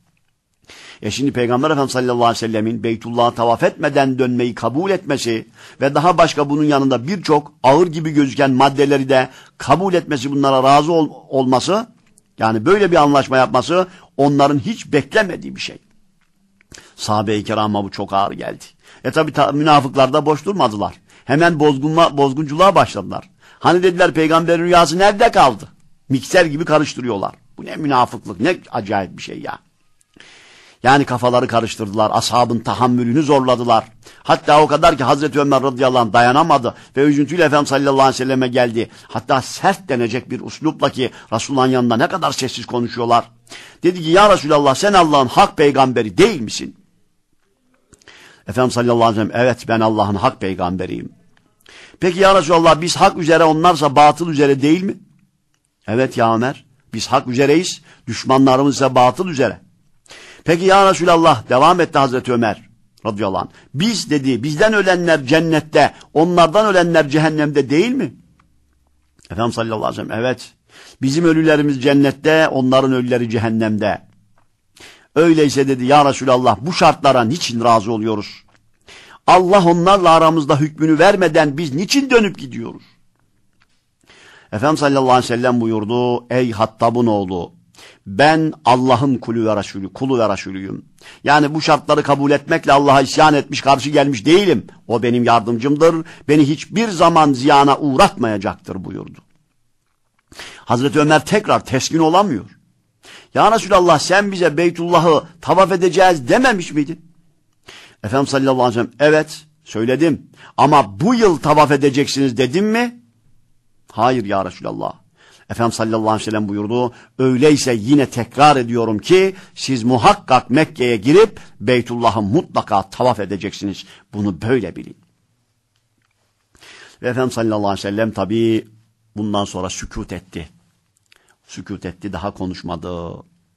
E şimdi Peygamber Efendimiz sallallahu aleyhi ve sellemin Beytullah'a tavaf etmeden dönmeyi kabul etmesi ve daha başka bunun yanında birçok ağır gibi gözüken maddeleri de kabul etmesi, bunlara razı ol olması, yani böyle bir anlaşma yapması onların hiç beklemediği bir şey. Sahabe-i kirama bu çok ağır geldi. E tabi ta, münafıklar da boş durmadılar. Hemen bozgunma, bozgunculuğa başladılar. Hani dediler peygamberin rüyası nerede kaldı? Mikser gibi karıştırıyorlar. Bu ne münafıklık, ne acayip bir şey ya. Yani kafaları karıştırdılar, ashabın tahammülünü zorladılar. Hatta o kadar ki Hazreti Ömer radıyallahu anh dayanamadı ve üzüntüyle Efendimiz sallallahu aleyhi ve selleme geldi. Hatta sert denecek bir üslupla ki Resulullah'ın yanında ne kadar sessiz konuşuyorlar. Dedi ki ya Resulallah sen Allah'ın hak peygamberi değil misin? Efendimiz sallallahu aleyhi ve sellem evet ben Allah'ın hak peygamberiyim. Peki ya Resulallah biz hak üzere onlarsa batıl üzere değil mi? Evet ya Ömer biz hak üzereyiz, düşmanlarımız ise batıl üzere. Peki ya Resulallah devam etti Hazreti Ömer radıyallahu anh. Biz dedi bizden ölenler cennette, onlardan ölenler cehennemde değil mi? Efendimiz sallallahu aleyhi ve sellem evet bizim ölülerimiz cennette, onların ölüleri cehennemde. Öyleyse dedi ya Resulallah bu şartlara niçin razı oluyoruz? Allah onlarla aramızda hükmünü vermeden biz niçin dönüp gidiyoruz? Efendimiz sallallahu aleyhi ve sellem buyurdu ey Hattab'ın oğlu ben Allah'ın kulu ve Resulü, kulu ve Resulüyüm. Yani bu şartları kabul etmekle Allah'a isyan etmiş, karşı gelmiş değilim. O benim yardımcımdır, beni hiçbir zaman ziyana uğratmayacaktır buyurdu. Hazreti Ömer tekrar teskin olamıyor. Ya Resulallah sen bize Beytullah'ı tavaf edeceğiz dememiş miydin? Efendimiz sallallahu aleyhi ve sellem evet söyledim ama bu yıl tavaf edeceksiniz dedim mi? Hayır ya Resulallah. Efendimiz sallallahu aleyhi ve sellem buyurdu öyleyse yine tekrar ediyorum ki siz muhakkak Mekke'ye girip Beytullah'ı mutlaka tavaf edeceksiniz. Bunu böyle bilin. Ve Efendimiz sallallahu aleyhi ve sellem tabii bundan sonra sükût etti. Sükût etti, daha konuşmadı.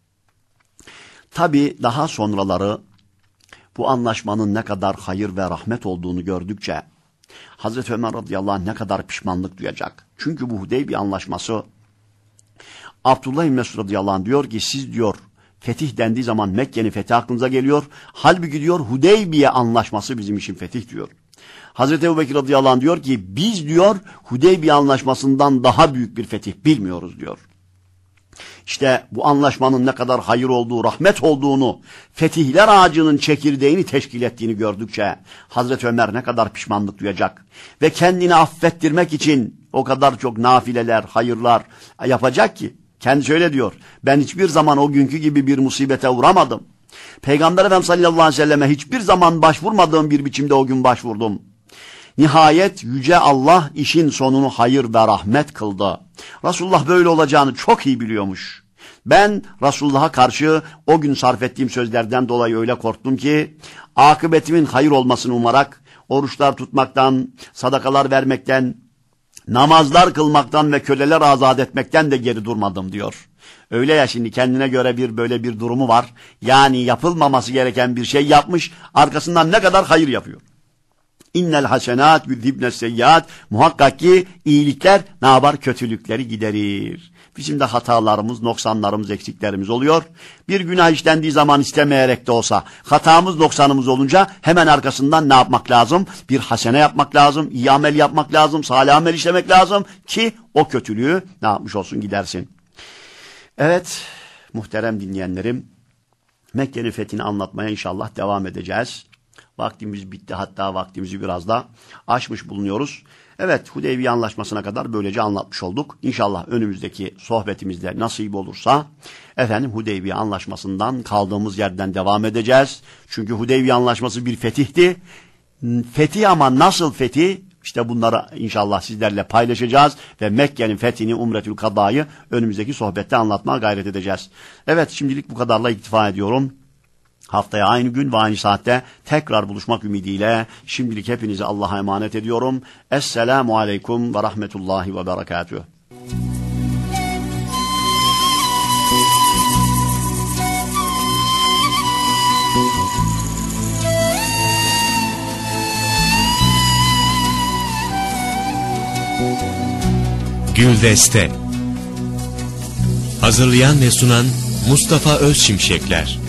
Tabii daha sonraları bu anlaşmanın ne kadar hayır ve rahmet olduğunu gördükçe Hazreti Ömer radıyallahu anh ne kadar pişmanlık duyacak. Çünkü bu Hudeybiye anlaşması Abdullah İbni Mesud radıyallahu anh diyor ki siz diyor fetih dendiği zaman Mekke'nin fethi aklınıza geliyor. Halbuki diyor Hudeybiye anlaşması bizim için fetih diyor. Hazreti Ebubekir radıyallahu anh diyor ki biz diyor Hudeybiye anlaşmasından daha büyük bir fetih bilmiyoruz diyor. İşte bu anlaşmanın ne kadar hayır olduğu, rahmet olduğunu, fetihler ağacının çekirdeğini teşkil ettiğini gördükçe Hazreti Ömer ne kadar pişmanlık duyacak ve kendini affettirmek için o kadar çok nafileler, hayırlar yapacak ki. Kendisi öyle diyor. Ben hiçbir zaman o günkü gibi bir musibete uğramadım. Peygamber Efendimiz sallallahu aleyhi ve selleme hiçbir zaman başvurmadığım bir biçimde o gün başvurdum. Nihayet Yüce Allah işin sonunu hayır ve rahmet kıldı. Resulullah böyle olacağını çok iyi biliyormuş. Ben Resulullah'a karşı o gün sarf ettiğim sözlerden dolayı öyle korktum ki akıbetimin hayır olmasını umarak oruçlar tutmaktan, sadakalar vermekten, namazlar kılmaktan ve köleler azat etmekten de geri durmadım diyor. Öyle ya, şimdi kendine göre bir böyle bir durumu var. Yani yapılmaması gereken bir şey yapmış, arkasından ne kadar hayır yapıyor. İnnel hasenat yüzhibne seyyiat, muhakkak ki iyilikler ne yapar? Kötülükleri giderir. Bizim de hatalarımız, noksanlarımız, eksiklerimiz oluyor. Bir günah işlendiği zaman istemeyerek de olsa hatamız, noksanımız olunca hemen arkasından ne yapmak lazım? Bir hasene yapmak lazım, iyi amel yapmak lazım, salih amel işlemek lazım ki o kötülüğü ne yapmış olsun, gidersin. Evet, muhterem dinleyenlerim, Mekke'nin fethini anlatmaya inşallah devam edeceğiz. Vaktimiz bitti, hatta vaktimizi biraz da aşmış bulunuyoruz. Evet, Hudeybiye Anlaşması'na kadar böylece anlatmış olduk. İnşallah önümüzdeki sohbetimizde nasip olursa efendim Hudeybiye Anlaşması'ndan kaldığımız yerden devam edeceğiz. Çünkü Hudeybiye Anlaşması bir fetihti. Fetih ama nasıl fetih? İşte bunları inşallah sizlerle paylaşacağız ve Mekke'nin fethini, Umretül Kada'yı önümüzdeki sohbette anlatmaya gayret edeceğiz. Evet, şimdilik bu kadarla iktifa ediyorum. Haftaya aynı gün ve aynı saatte tekrar buluşmak ümidiyle şimdilik hepinizi Allah'a emanet ediyorum. Esselamu aleyküm ve rahmetullahi ve berekatühü. Güldeste. Hazırlayan ve sunan Mustafa Özşimşekler.